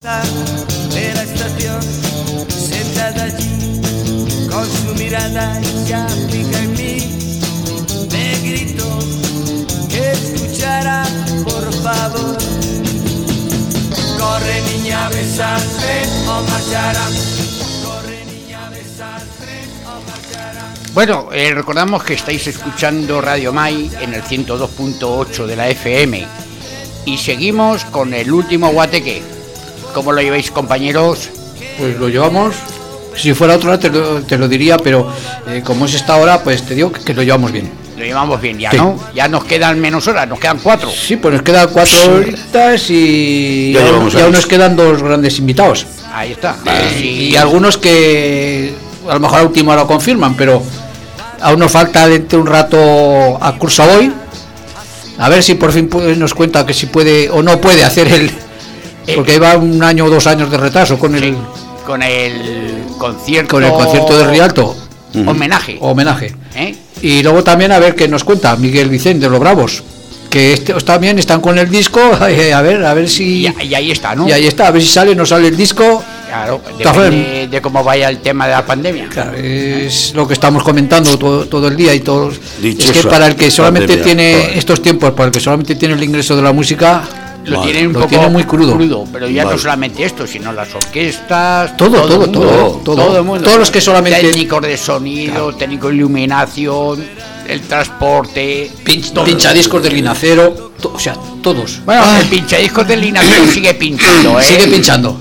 De la estación, sentada allí, con su mirada ya fija en mí, me gritó que escuchara, por favor. Corre niña, besa al tren o marcharán. Corre niña, besa al tren o marcharán. Bueno, recordamos que estáis escuchando Radio Mai en el 102.8 de la FM y seguimos con el último guateque. ¿Cómo lo lleváis, compañeros? Pues lo llevamos, si fuera otra hora te lo diría, pero como es esta hora, pues te digo que lo llevamos bien. Lo llevamos bien ya, sí. ¿no? Ya nos quedan menos horas, nos quedan 4. Sí, pues nos quedan 4 horitas y aún nos quedan 2 grandes invitados. Ahí está. Y algunos que a lo mejor a última hora confirman, pero aún nos falta dentro de un rato a Cursaboy. A ver si por fin nos cuenta que si puede o no puede hacer el... Porque lleva 1 año o 2 años de retraso con el concierto de Rialto. Homenaje. Y luego también a ver qué nos cuenta Miguel Vicente de los Bravos, que también están con el disco, a ver si... Y ahí está, ¿no? Y ahí está, a ver si sale o no sale el disco. Claro, depende de cómo vaya el tema de la pandemia. Claro, es lo que estamos comentando todo el día y todo. Dichosa, es que para el que solamente pandemia, tiene estos tiempos, para el que solamente tiene el ingreso de la música... Lo tienen un poco muy crudo, pero ya no solamente esto, sino las orquestas, todo el mundo, todos los que solamente técnicos de sonido, claro, técnicos de iluminación, el transporte, pinchadiscos del Linacero, o sea, todos. Bueno, el pinchadiscos del Linacero sigue pinchando, sigue pinchando.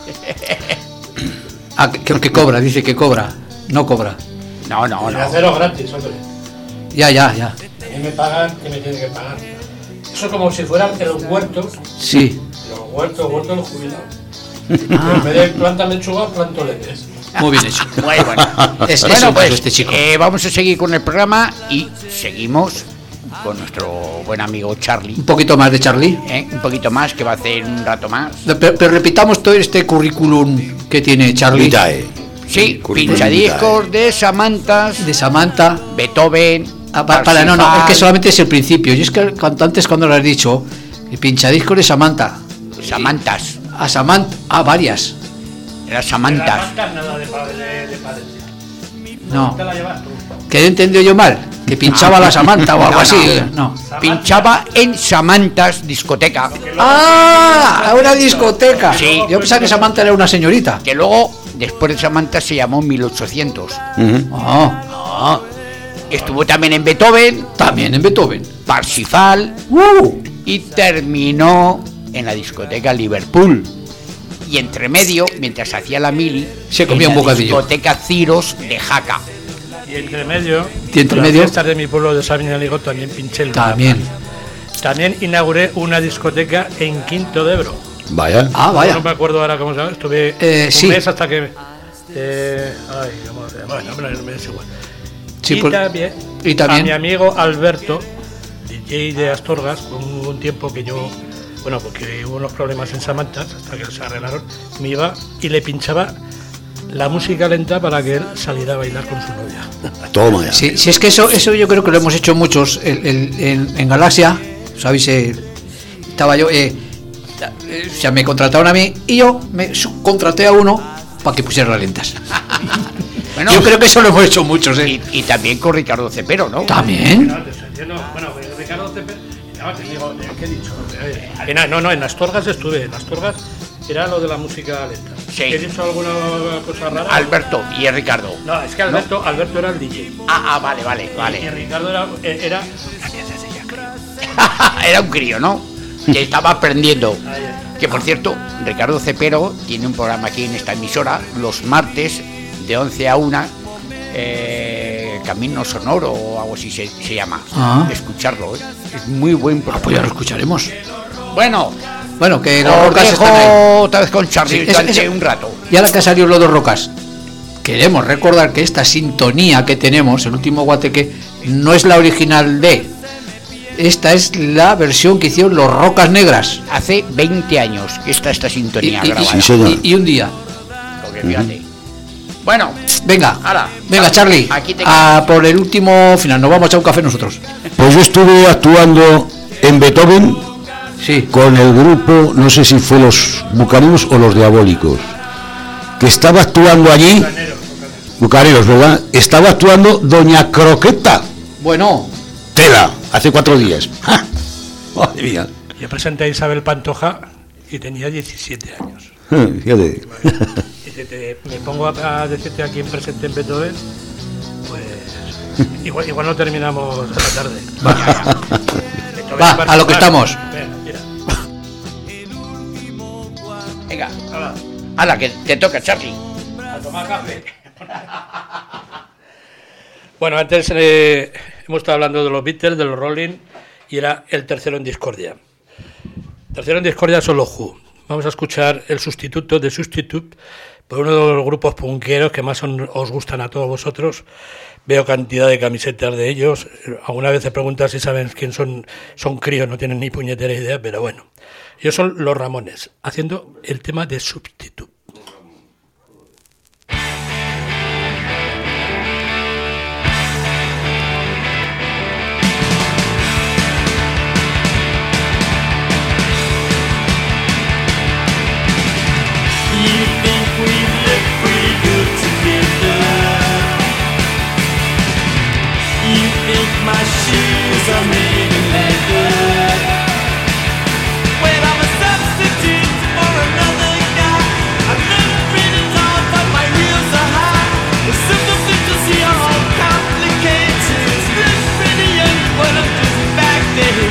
Que cobra, dice que cobra, no cobra. No. Linacero gratis, hombre. Ya. A mí me pagan, que me tienen que pagar. Eso es como si fueran en los huertos. Sí. Los huertos los jubilados. En vez de planta lechuga, planto leches. Muy bien hecho. Muy bueno. Bueno, pues este chico. Vamos a seguir con el programa y seguimos con nuestro buen amigo Charlie. Un poquito más de Charlie. Un poquito más, que va a hacer un rato más. Pero repitamos todo este currículum que tiene Charlie. Sí, pinchadiscos de Samantha, Beethoven. No, es que solamente es el principio. Y es que antes cuando lo has dicho, el pinchadiscos de Samantha. Samantas. Varias. Era Samantas. Nada de no. Que he entendido yo mal. Que pinchaba la Samantha o algo así. No. Pinchaba en Samantas discoteca. ¡Ah! Una discoteca. Sí. Yo pensaba que Samantha era una señorita. Que luego, después de Samantha, se llamó 1800. Estuvo también en Beethoven. Parsifal. Y terminó en la discoteca Liverpool. Y entre medio, mientras hacía la mili, se comía un bocadillo. Discoteca Ciros de Jaca. Y entre medio, las fiestas de mi pueblo de Sabiñánigo también pinché el También inauguré una discoteca en Quinto de Ebro. Vaya. No me acuerdo ahora cómo se llama. Estuve un mes hasta que... no me es igual. Sí, y también a mi amigo Alberto, DJ de Astorgas, hubo un tiempo que yo, porque hubo unos problemas en Samantha, hasta que se arreglaron, me iba y le pinchaba la música lenta para que él saliera a bailar con su novia. Toma ya. Sí, es que eso yo creo que lo hemos hecho muchos en Galaxia, ¿sabéis? Estaba yo, me contrataron a mí y yo me subcontraté a uno para que pusiera las lentas. Bueno, yo creo que eso lo hemos hecho muchos, y también con Ricardo Cepero, ¿no? También. Ricardo Cepero, te digo, ¿qué he dicho? En Astorgas estuve. En Astorgas era lo de la música lenta. Sí. ¿He dicho alguna cosa rara? Alberto y Ricardo. No, es que Alberto era el DJ. Vale. Y Ricardo era era un crío, ¿no? Que estaba aprendiendo. Que por cierto, Ricardo Cepero tiene un programa aquí en esta emisora los martes de 11 a 1, Camino Sonoro o algo así se llama. Escucharlo, es muy buen programa. Pues ya lo escucharemos. Bueno, que los Rocas están ahí. Otra vez con Charlie durante un rato. Y ahora que ha salido los dos Rocas, queremos recordar que esta sintonía que tenemos, el último guateque, no es la original esta es la versión que hicieron los Rocas Negras. Hace 20 años que está esta sintonía grabada. Y un día. Porque fíjate. Bueno, venga, Charlie, a por el último final. Nos vamos a echar un café nosotros. Pues yo estuve actuando en Beethoven Sí. Con el grupo, no sé si fue los Bucaneros o los Diabólicos, que estaba actuando allí. Bucaneros, ¿verdad? Estaba actuando Doña Croqueta. Bueno. Tela, hace 4 días. ¡Ja! Madre mía. Yo presenté a Isabel Pantoja y tenía 17 años. Fíjate. Y me pongo a decirte a quién presenté en Beethoven, pues igual no terminamos a la tarde. Va, a lo que estamos. Mira. Venga, hala, que te toca, Charlie. A tomar café. Bueno, antes hemos estado hablando de los Beatles, de los Rolling, y era el tercero en discordia. Tercero en discordia son los Who. Vamos a escuchar el sustituto de Substitute por uno de los grupos punqueros que más os gustan a todos vosotros. Veo cantidad de camisetas de ellos. Alguna vez te preguntas si saben quién son. Son críos, no tienen ni puñetera idea, pero bueno. Ellos son los Ramones, haciendo el tema de Substitute. My shoes are made of leather. Well, I'm a substitute for another guy. I've never been at all, but my wheels are high. The simple things to see are all complicated. Look pretty young, but I'm just backdated.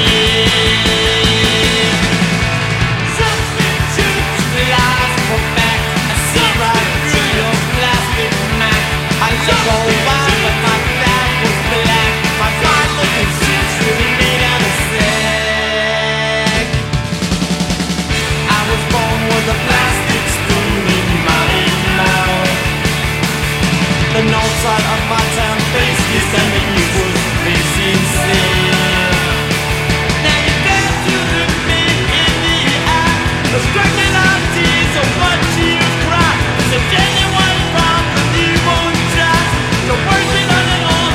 Yeah. Substitutes lies for facts. I see right through your plastic Mac. I look all wild, but my dad was black. My fine looking suits really made out of sack. I was born with a plastic spoon in my mouth. The north side of my town faced east and the east was facing south. Now you got to look me in the eye. The struggling ideas of what you cry is a genuine problem you won't try. So working on it all.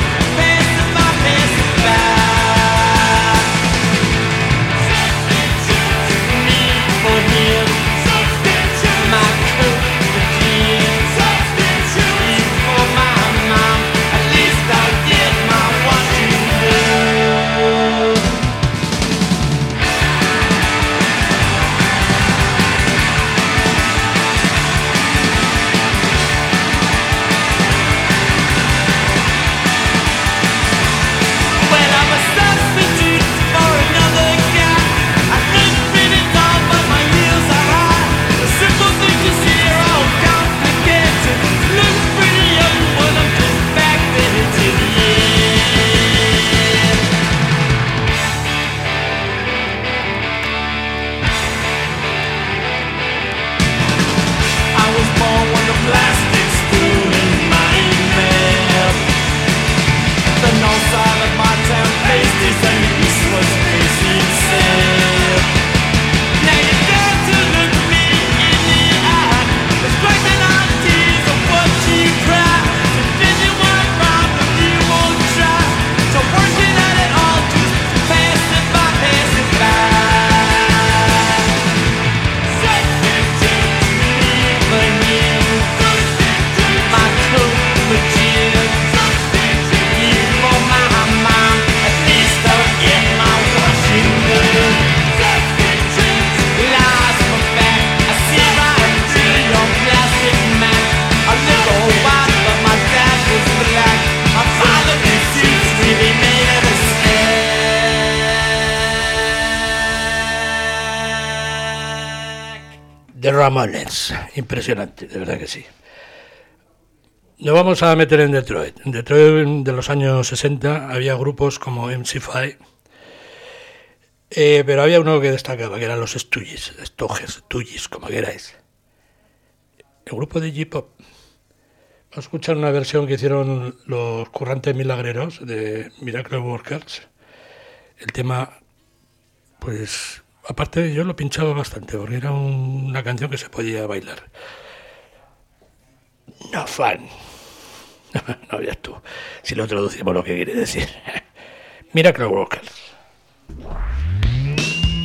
The Ramones, impresionante, de verdad que sí. Nos vamos a meter en Detroit. En Detroit de los años 60 había grupos como MC5, pero había uno que destacaba, que eran los Stooges, como queráis. El grupo de J-Pop. Vamos a escuchar una versión que hicieron los Currantes Milagreros de Miracle Workers. El tema, pues, aparte yo lo pinchaba bastante, porque era una canción que se podía bailar. No fan. No veas tú, si lo traducimos lo que quiere decir. Miracle Workers.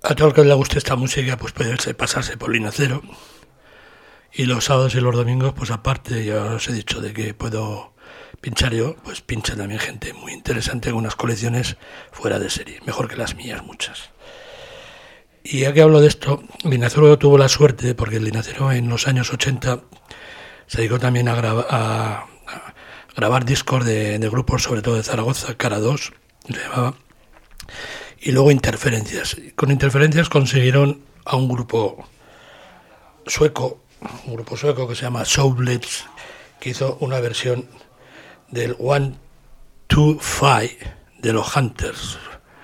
A todo el que le guste esta música, pues puede pasarse por Linacero. Y los sábados y los domingos, pues aparte, ya os he dicho de que puedo pinchar yo, pues pincha también gente muy interesante con unas colecciones fuera de serie, mejor que las mías muchas. Y ya que hablo de esto, Linacero tuvo la suerte, porque el Linacero en los años 80 se dedicó también a grabar discos de grupos, sobre todo de Zaragoza, Cara 2, se llamaba, y luego Interferencias. Con Interferencias consiguieron a un grupo sueco que se llama Showblades, que hizo una versión del 1, 2, 5 de los Hunters.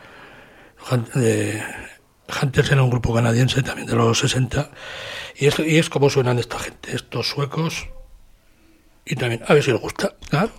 Hunters era un grupo canadiense también de los 60, y es como suenan esta gente, estos suecos, y también, a ver si les gusta, ¿ah?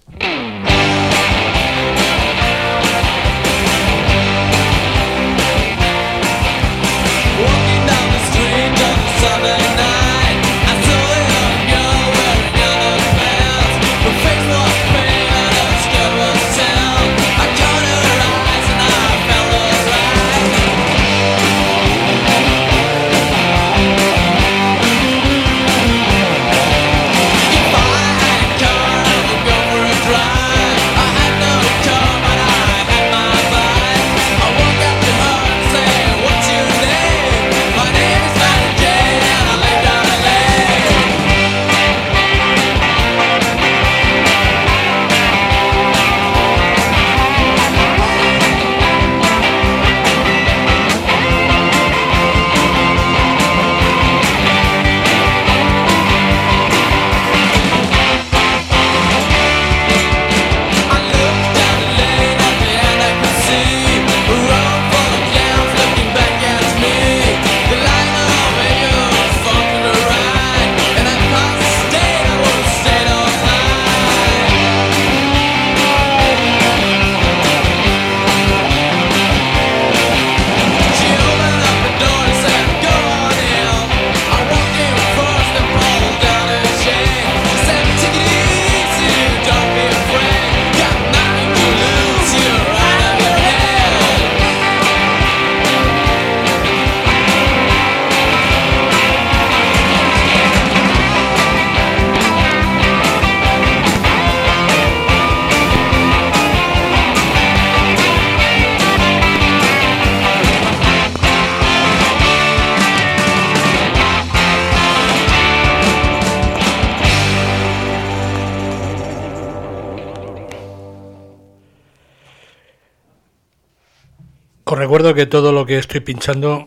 Os recuerdo que todo lo que estoy pinchando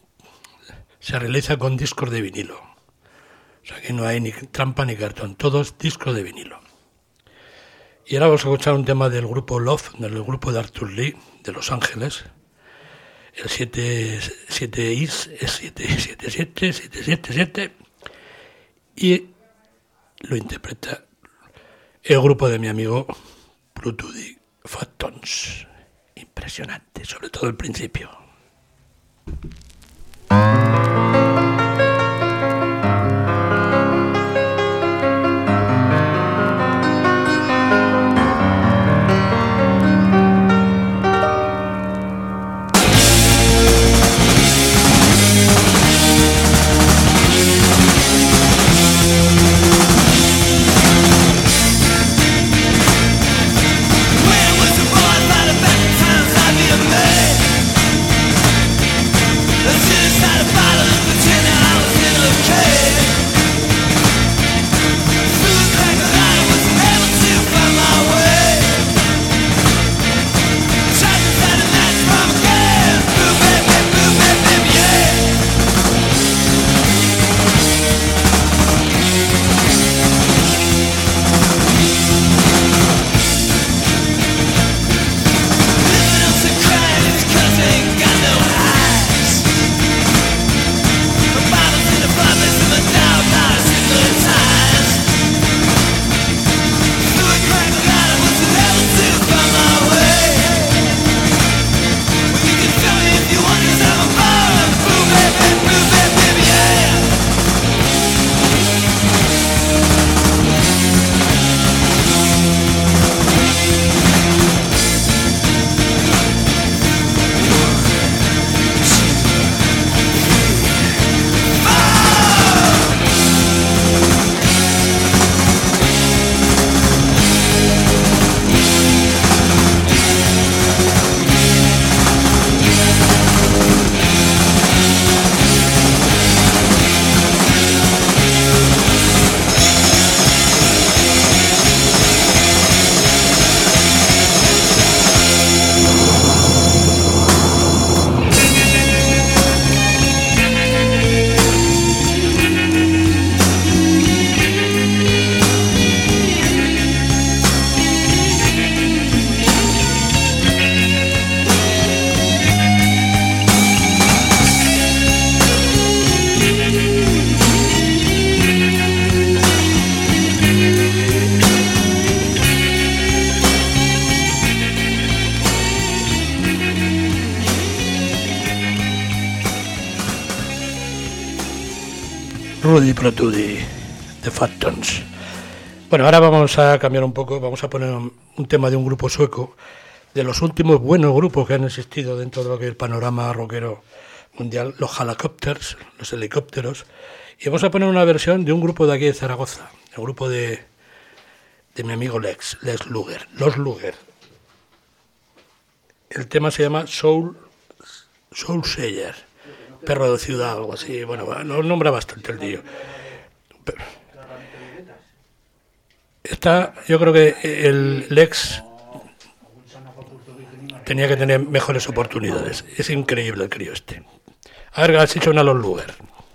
se realiza con discos de vinilo. O sea que no hay ni trampa ni cartón, todos discos de vinilo. Y ahora vamos a escuchar un tema del grupo Love, del grupo de Arthur Lee, de Los Ángeles. El 777. Y lo interpreta el grupo de mi amigo Bluetooth Phantoms. Impresionante, sobre todo el principio. Satisfied Tutti Pro Tutti de Phantoms. Bueno, ahora vamos a cambiar un poco, vamos a poner un tema de un grupo sueco, de los últimos buenos grupos que han existido dentro de lo que es el panorama rockero mundial, los Helicopters, los helicópteros, y vamos a poner una versión de un grupo de aquí de Zaragoza, el grupo de mi amigo Les Luger, Los Luger. El tema se llama Soul Sayer, perro de ciudad, algo así. Bueno, lo nombra bastante el tío. Yo creo que el Lex tenía que tener mejores oportunidades. Es increíble el crío este. A ver, has hecho una Los Luger.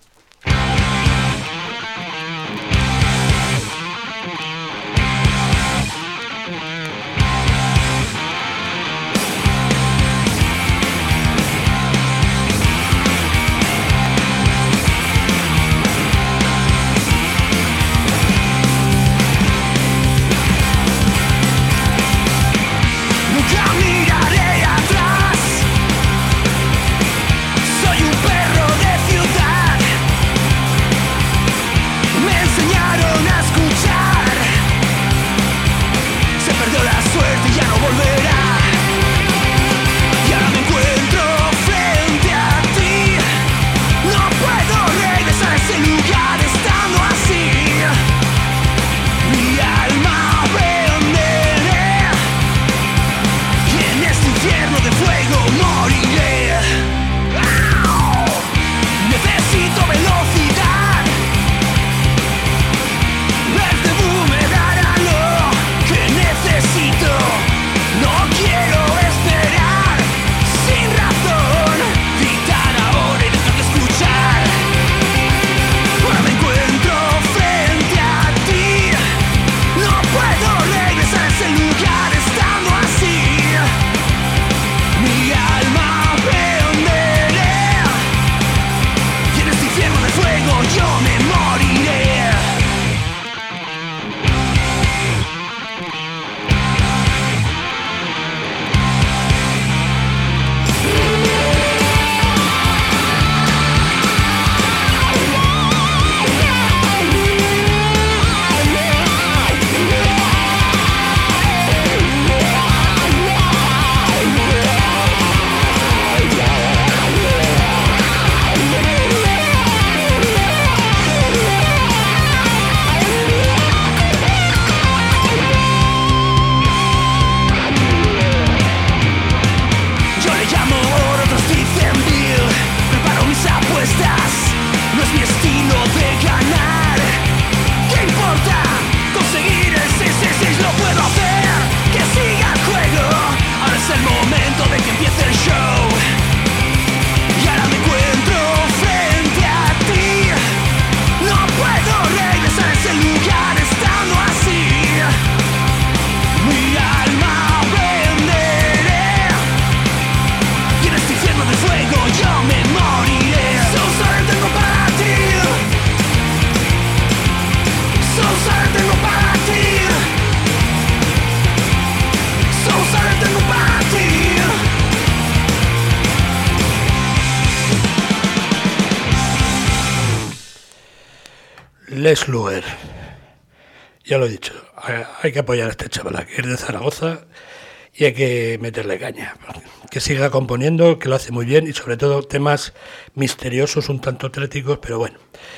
Les Luger, ya lo he dicho, hay que apoyar a este chaval que es de Zaragoza y hay que meterle caña, que siga componiendo, que lo hace muy bien y sobre todo temas misteriosos, un tanto tréticos, pero bueno.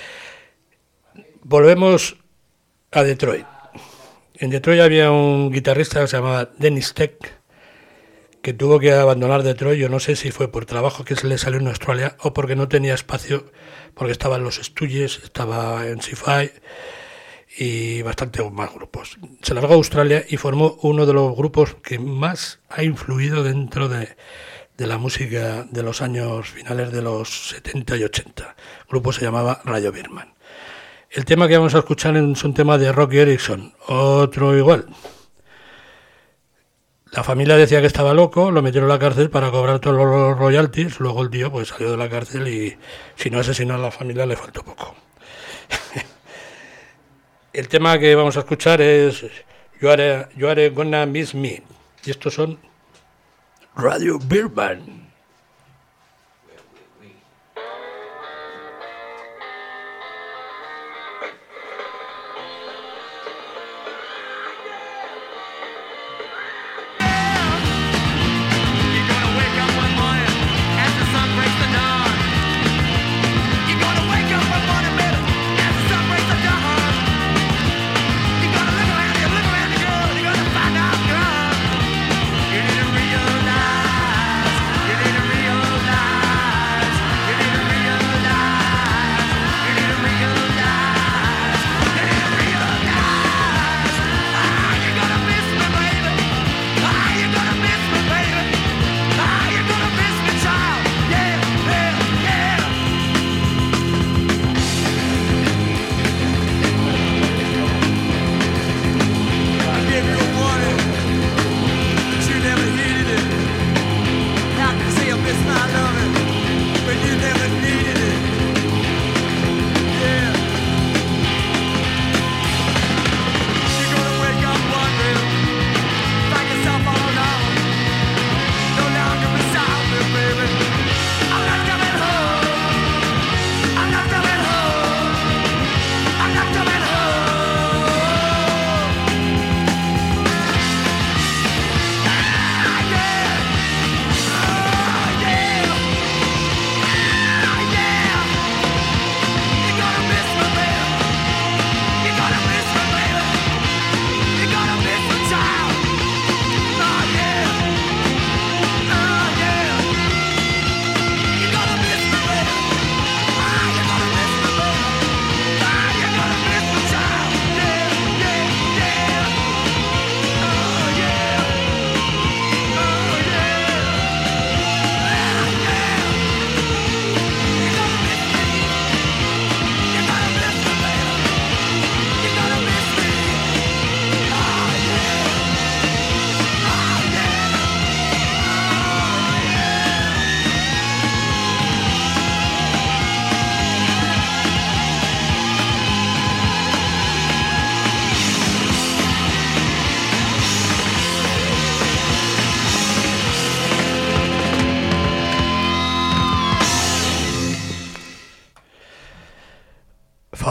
Volvemos a Detroit. En Detroit había un guitarrista que se llamaba Dennis Tech, que tuvo que abandonar Detroit. Yo no sé si fue por trabajo que se le salió en Australia o porque no tenía espacio, porque estaba en los Stooges, estaba en Sci-Fi y bastante más grupos. Se largó a Australia y formó uno de los grupos que más ha influido dentro de la música de los años finales de los 70 y 80. El grupo se llamaba Radio Birman. El tema que vamos a escuchar es un tema de Rocky Erickson, otro igual. La familia decía que estaba loco, lo metieron a la cárcel para cobrar todos los royalties, luego el tío pues salió de la cárcel y si no asesinó a la familia le faltó poco. El tema que vamos a escuchar es You Are Gonna Miss Me, y estos son Radio Birman.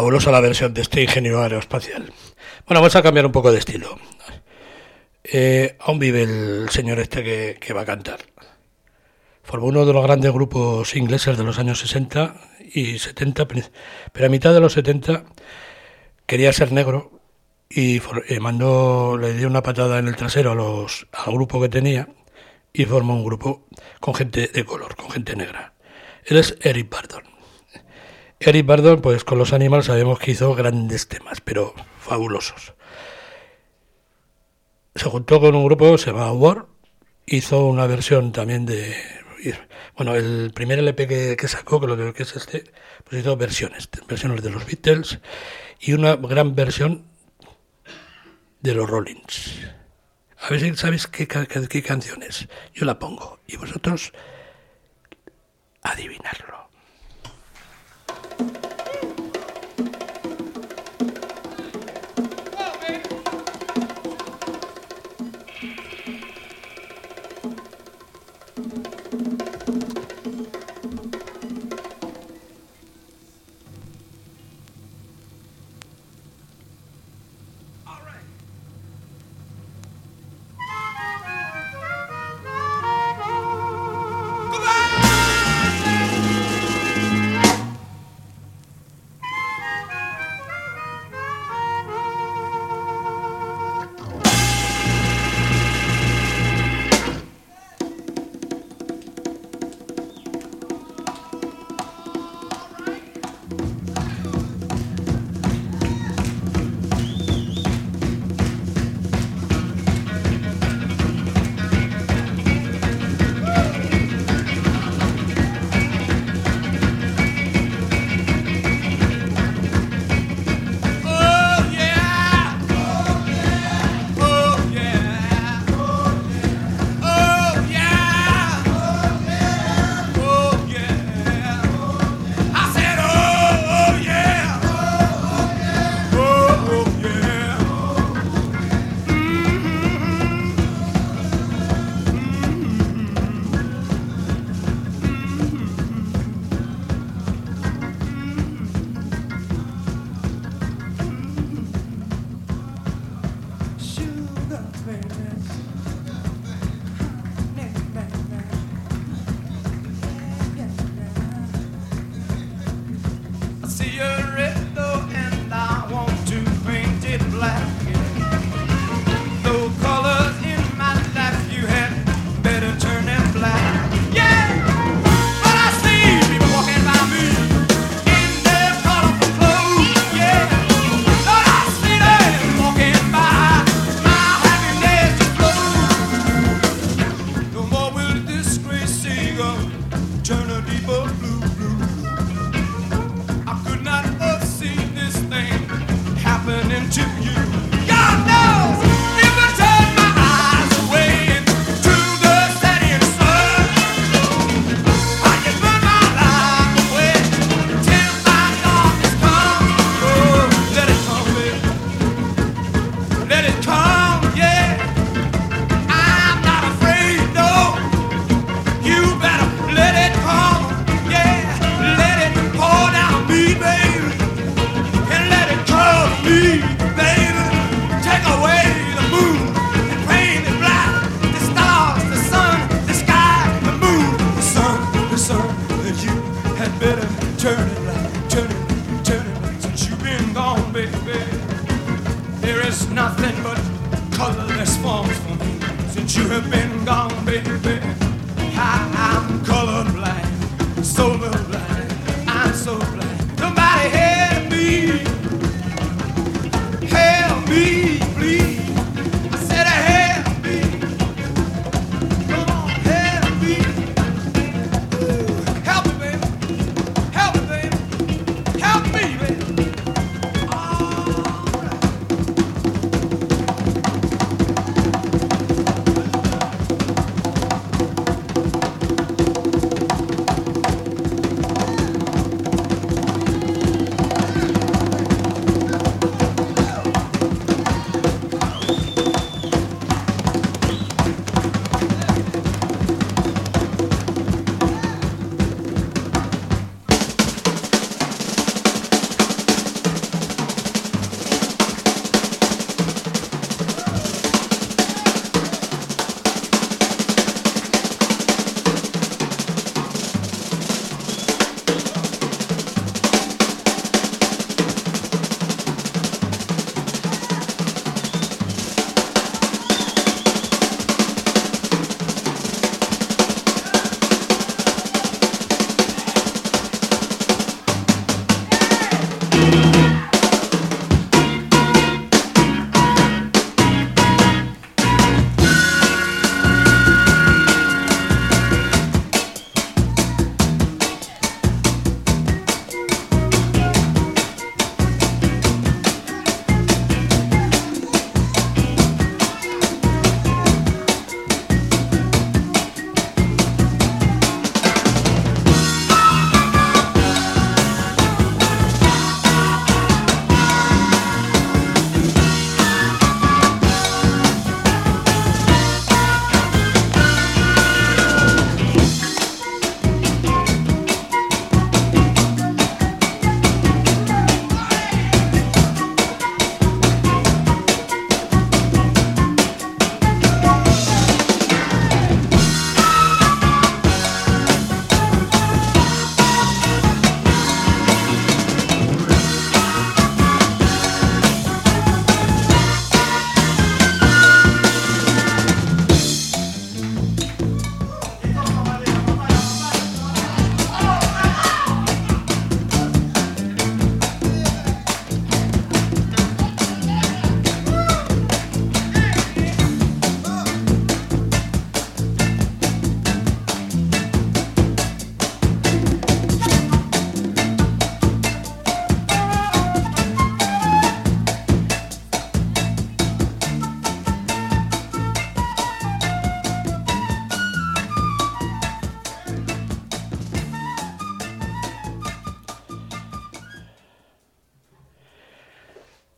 Fabulosa la versión de este ingeniero aeroespacial. Bueno, vamos a cambiar un poco de estilo. Aún vive el señor este que va a cantar. Formó uno de los grandes grupos ingleses de los años 60 y 70, pero a mitad de los 70 quería ser negro y le dio una patada en el trasero al grupo que tenía y formó un grupo con gente de color, con gente negra. Él es Eric Burdon. Eric Burdon, pues con los Animals sabemos que hizo grandes temas, pero fabulosos. Se juntó con un grupo que se llama War, hizo una versión también de... Bueno, el primer LP que sacó, que es este, pues hizo versiones de los Beatles y una gran versión de los Rollins. A ver si sabéis qué canción es. Yo la pongo y vosotros adivinarlo.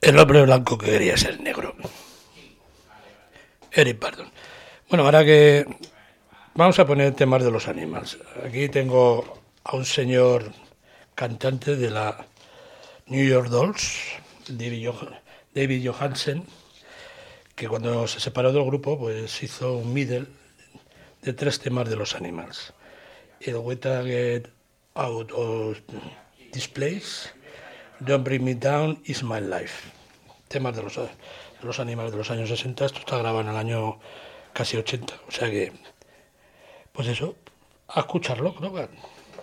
El hombre blanco que quería ser negro. Eric Burdon. Bueno, ahora que vamos a poner temas de los Animals. Aquí tengo a un señor cantante de la New York Dolls, David Johansen, que cuando se separó del grupo pues hizo un middle de 3 temas de los Animals. El Way to Get Out of This Place, Don't Bring Me Down, Is My Life. Temas de los Animals de los años 60. Esto está grabado en el año casi 80. O sea que, pues eso, a escucharlo, creo que...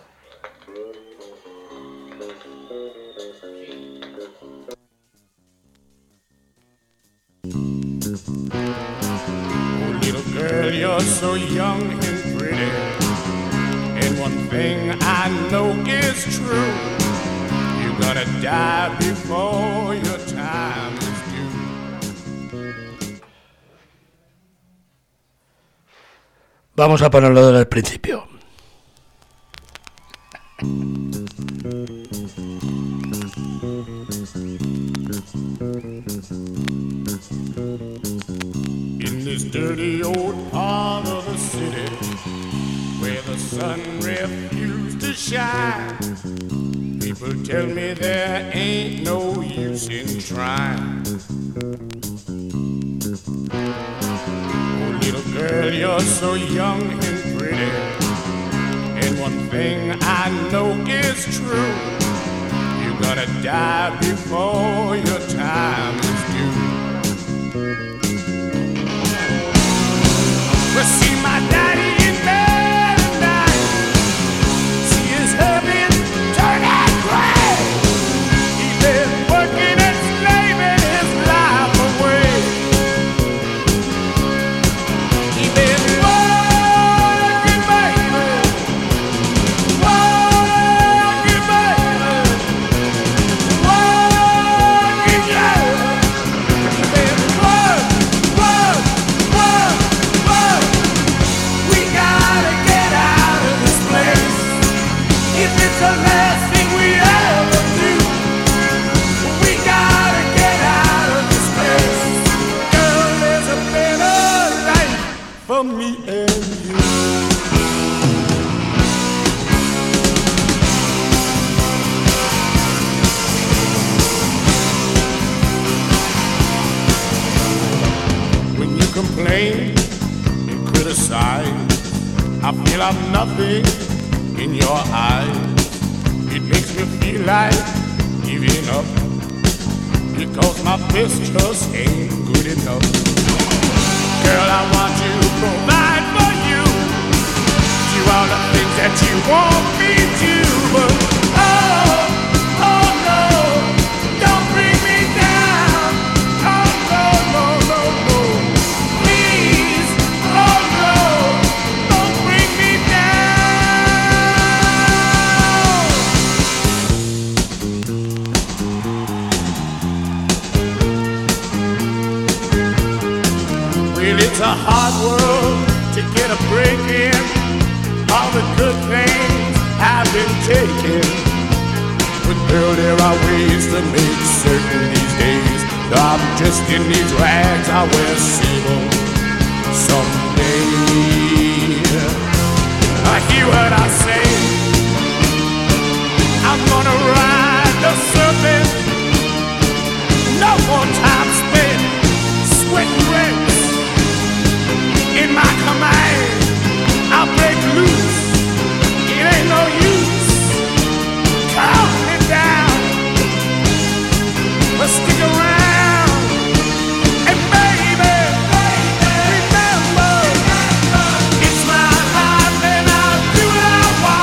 Oh, little girl, you're so young and pretty, and one thing I know is true, you're gonna die before your time is due. Vamos a ponerlo desde el principio. In this dirty old part of the city where the sun refused to shine, people tell me there ain't no use in trying. Oh, little girl, you're so young and pretty, and one thing I know is true, you're gonna die before your time is due. Well, see my daddy in bed at night, see his husband turning gray. He's been working and slaving his life away. He's been working, baby, working, yeah. He's been work. We gotta get out of this place. If it's the last thing we ever do, we gotta get out of this place. Girl, there's a better life for me and you. When you complain and criticize, I feel I'm nothing in your eyes. It makes me feel like giving up, because my best just ain't good enough. Girl, I want to provide for you, do all the things that you want me to, but oh no, don't bring me down. Oh no, no, no, no. Please, oh no, don't bring me down. Well, it's a hard world to get a break in. All the good things have been taken, but girl, there are ways to make certain these days that I'm just in these rags I wear sable someday. I hear what I say, I'm gonna ride the serpent. No more time spent sweating rents. In my command, I'll break loose. It ain't no use calm me down, but stick around. And baby, remember, it's my life and I'll do what I want.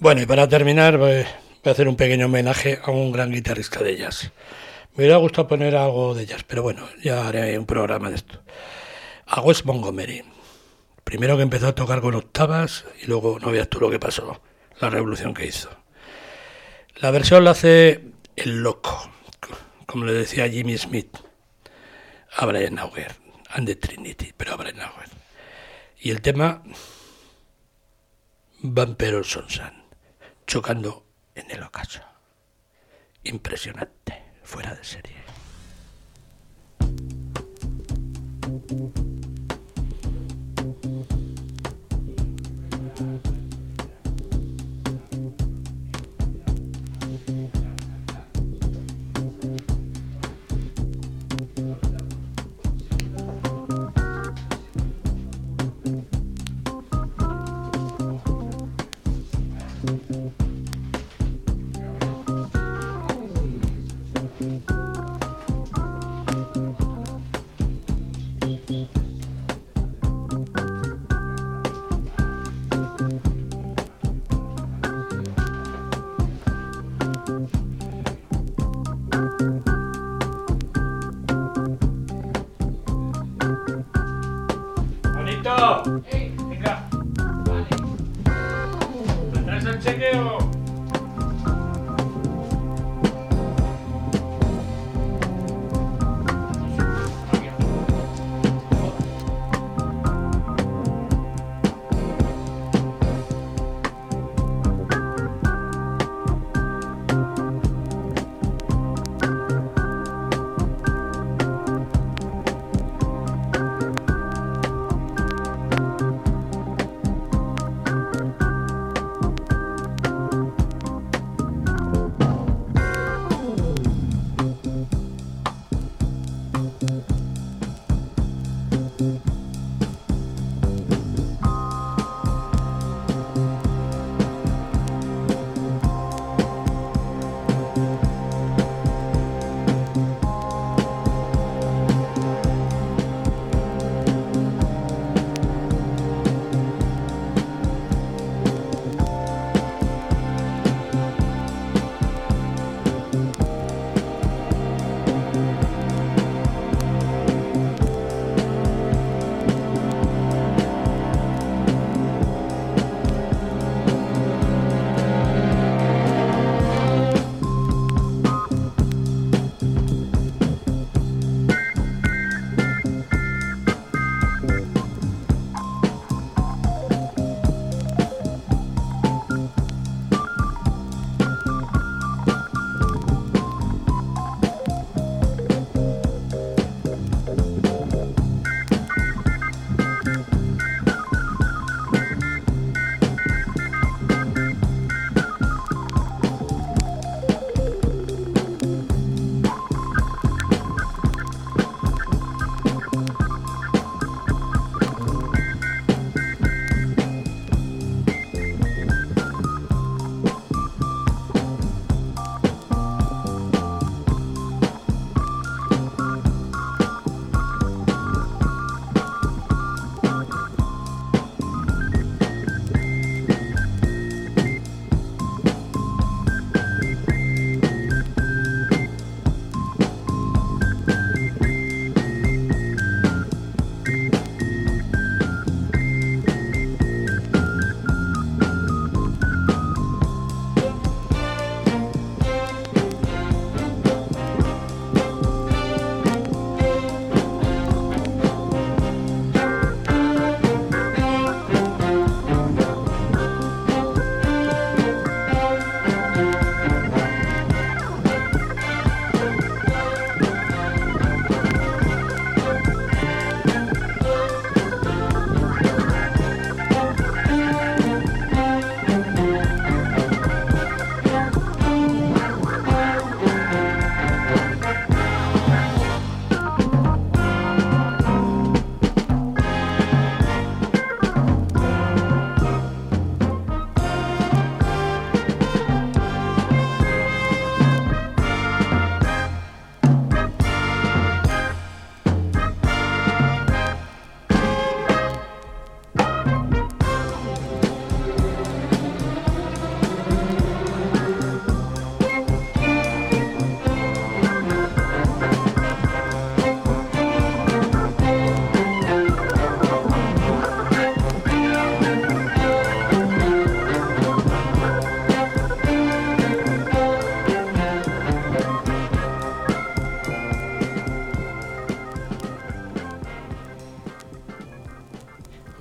Bueno, y para terminar voy a hacer un pequeño homenaje a un gran guitarrista de jazz. Me hubiera gustado poner algo de jazz, pero bueno, ya haré un programa de esto. A Wes Montgomery. Primero que empezó a tocar con octavas y luego no veas tú lo que pasó, la revolución que hizo. La versión la hace el loco, como le decía Jimmy Smith, a Brian Auger, and the Trinity, pero a Brian Auger. Y el tema, Vampero Sonsan, chocando en el ocaso. Impresionante, fuera de serie. Venga. Vale. ¿Me traes el chequeo?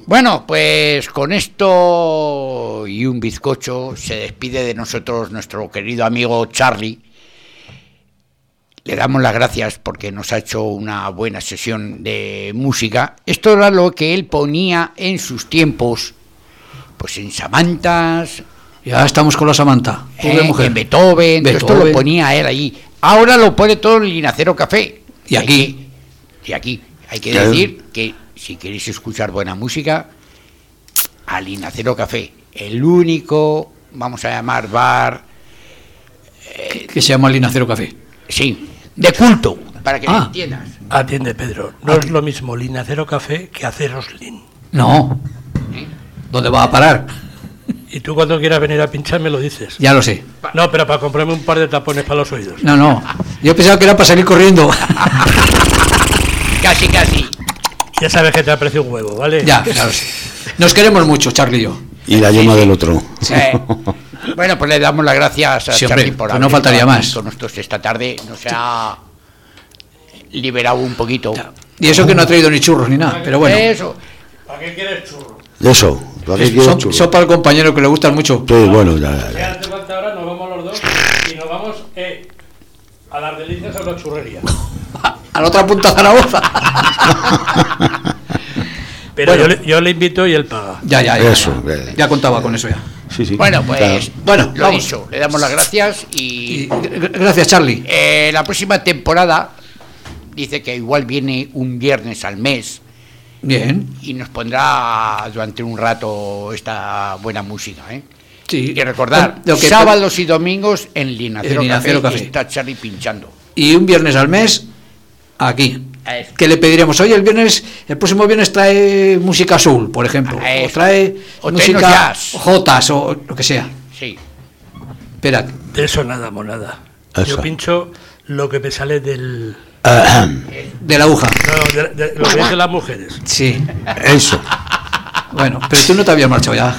Bueno, pues con esto y un bizcocho se despide de nosotros nuestro querido amigo Charlie. Le damos las gracias porque nos ha hecho una buena sesión de música. Esto era lo que él ponía en sus tiempos, pues en Samantas. Ya estamos con la Samantha. En Beethoven. Esto lo ponía él allí. Ahora lo pone todo en Linacero Café. Y aquí. Hay que decir que si queréis escuchar buena música, a Linacero Café. El único, vamos a llamar bar... que se llama Linacero Café. Sí, de culto, para que me entiendas. Atiende, Pedro. No es lo mismo Linacero Café que Aceros Lin. No. ¿Dónde va a parar? Y tú cuando quieras venir a pinchar me lo dices. Ya lo sé. No, pero para comprarme un par de tapones para los oídos. No. Yo pensaba que era para salir corriendo. Casi. Ya sabes que te aprecio un huevo, ¿vale? Ya, claro. Nos queremos mucho, Charlie y yo. Y la yema del otro. Bueno, pues le damos las gracias a Charlie por haber no faltaría más. Con nosotros esta tarde. Nos ha liberado un poquito. Y eso que no ha traído ni churros ni nada, pero bueno. Eso. ¿Para qué quieres churros? Eso. Son para el compañero que le gustan mucho. Sí, bueno, ya. Si hace falta ahora, nos vamos los dos y nos vamos a las delicias a la churrería. A la otra punta de Zaragoza. Pero bueno, yo le invito y él paga. Ya. Eso. Ya contaba con eso ya. Sí. Bueno, pues bueno, lo dicho, le damos las gracias y gracias, Charlie. La próxima temporada dice que igual viene un viernes al mes. Bien. Y nos pondrá durante un rato esta buena música, ¿eh? Sí. Y recordar, sábados y domingos en Linacero Café está Charlie pinchando. Y un viernes al mes aquí. Que le pediremos, oye, el próximo viernes trae música soul, por ejemplo, o trae música jotas o lo que sea. Sí. Espera. De eso nada, monada. Yo pincho lo que me sale del... de la aguja. No, de lo que dicen las mujeres. Sí. Eso. Bueno, pero tú no te habías marchado ya.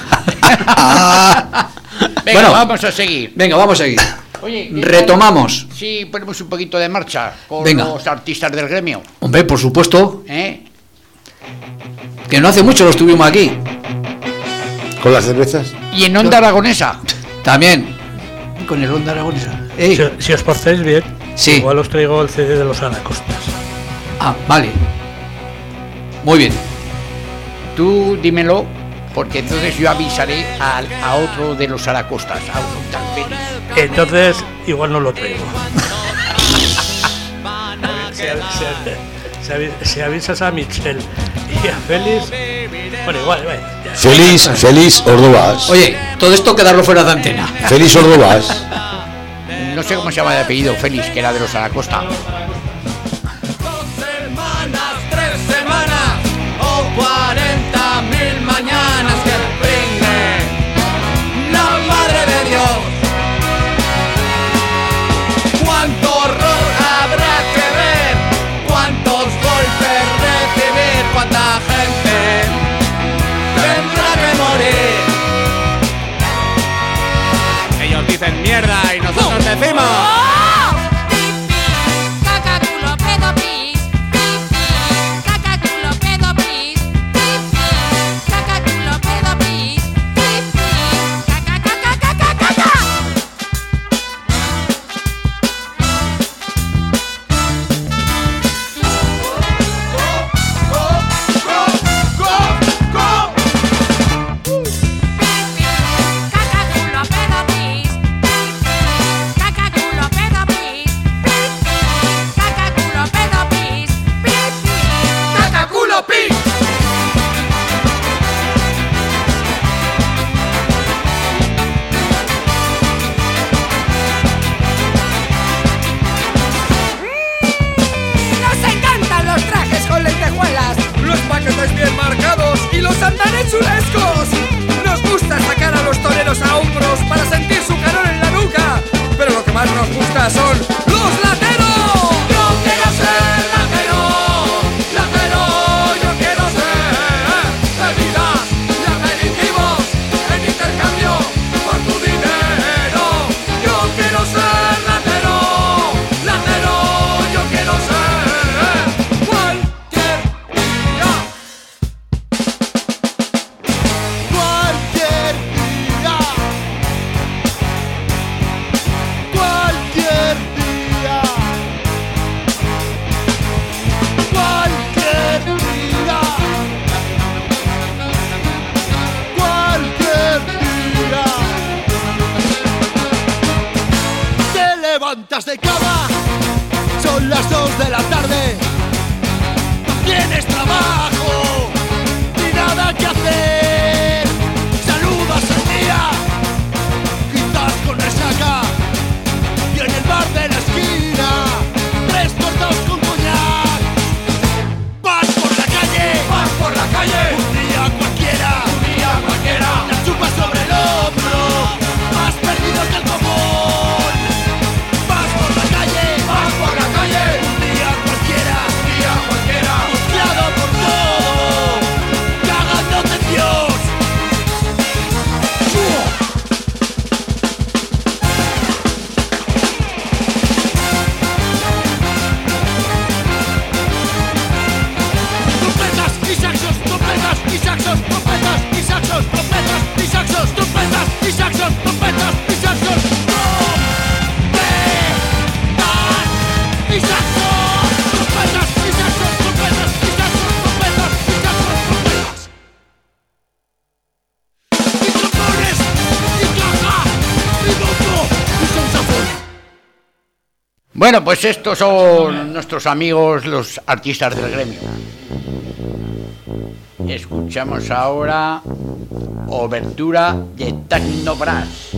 Venga, bueno, vamos a seguir. Venga, vamos a seguir. Oye, retomamos. Sí, ponemos un poquito de marcha con los artistas del gremio. Hombre, por supuesto. Que no hace mucho los tuvimos aquí. ¿Con las cervezas? Y en Onda Aragonesa. También. Con el Onda Aragonesa. Si os portáis bien, sí. Igual os traigo el CD de los Anacostas. Ah, vale. Muy bien. Tú dímelo, porque entonces yo avisaré a otro de los Aracostas, a un tal Félix. Entonces, igual no lo traigo. Si avisas a Michel y a Félix, bueno, igual, Félix Ordovás. Oye, todo esto quedarlo fuera de antena. Félix Ordovás. No sé cómo se llama de apellido, Félix, que era de los Aracosta. 2 semanas, 3 semanas o 40.000 mañanas que brinde la Madre de Dios. Cuánto horror habrá que ver, cuántos golpes recibir, cuánta gente tendrá que morir. Ellos dicen mierda y nosotros decimos bien marcados y los andares chulescos. Nos gusta sacar a los toreros a hombros para sentir su calor en la nuca, pero lo que más nos gusta son los lateros. Yo quiero ser latero, yo quiero ser bebidas y aperitivos en intercambio por tu dinero. Yo quiero ser latero, yo quiero ser cualquier día. estás de cama, son las 2 de la tarde. No tienes trabajo ni nada que hacer. Saludas al día, quizás con resaca, y en el bar de la esquina 3 cortados con coñac. Vas por la calle, un día cualquiera, la chupa sobre el hombro, más perdido que el común. Vas por la calle, un día cualquiera, mosqueado por todo, cagándote en Dios. Trompetas y saxos, trompetas y saxos, trompetas y saxos, trompetas y saxos, trompetas y saxos, trompetas y saxos, trompetas y saxos, trompetas y saxos, trompetas y saxos, trompetas y saxos, trompetas y trombones y caja y bombo y saxofón. Bueno, pues estos son nuestros amigos, los artistas del gremio. Escuchamos ahora Obertura de Techno Brass.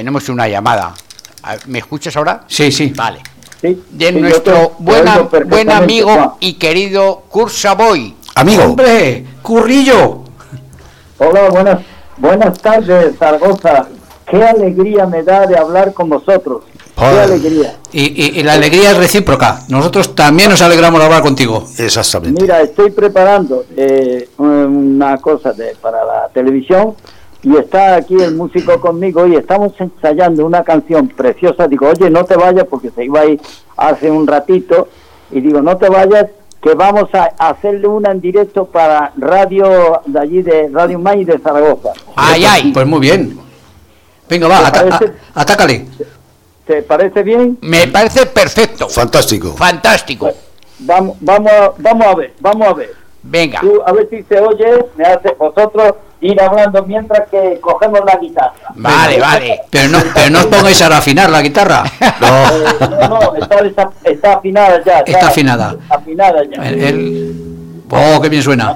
tenemos una llamada. ¿Me escuchas ahora? Sí, sí. Vale. Sí, De sí, nuestro buen perfectamente, amigo Juan. y querido Kurt Savoy. Amigo. ¡Hombre! ¡Currillo! Hola, buenas tardes, Zaragoza. Qué alegría me da de hablar con vosotros. Qué Joder. alegría. Y la alegría es recíproca. Nosotros también nos alegramos de hablar contigo. Exactamente. Mira, estoy preparando una cosa para la televisión y está aquí el músico conmigo y estamos ensayando una canción preciosa. Digo, oye, no te vayas porque se iba a ir hace un ratito y digo, no te vayas, que vamos a hacerle una en directo para radio de allí, de Radio May de Zaragoza. ¡Ay! Pues muy bien. Venga, va, ¿Te parece? atácale. ¿Te parece bien? Me parece perfecto. Fantástico. Fantástico. Vamos a ver. Venga. Tú, a ver si se oye, me hace vosotros ir hablando mientras que cogemos la guitarra. Vale. Pero no os pongáis a afinar la guitarra. No, está afinada ya. Está afinada. Afinada ya. Oh, qué bien suena.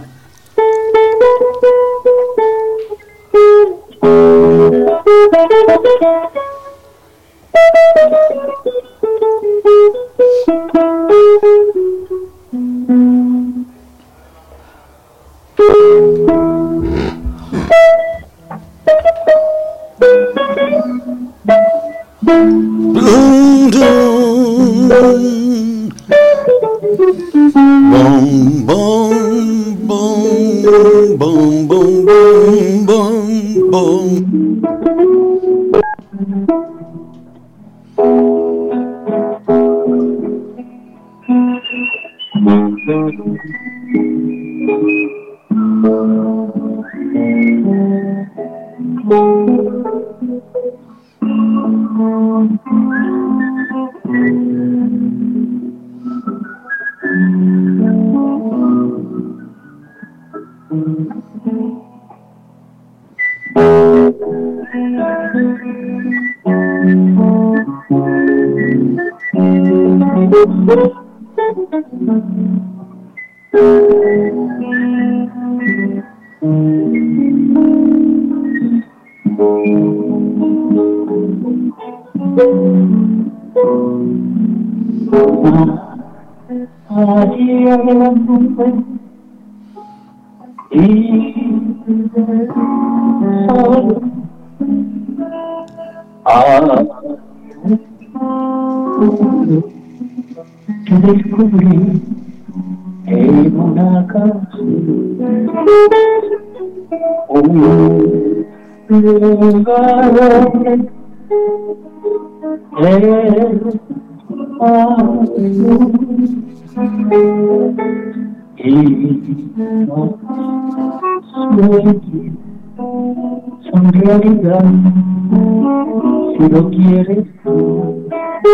Boom, boom, boom, boom, boom, boom, boom, boom, boom. Descubrí en una canción un lugar donde y no sueños son realidad si lo quieres tú.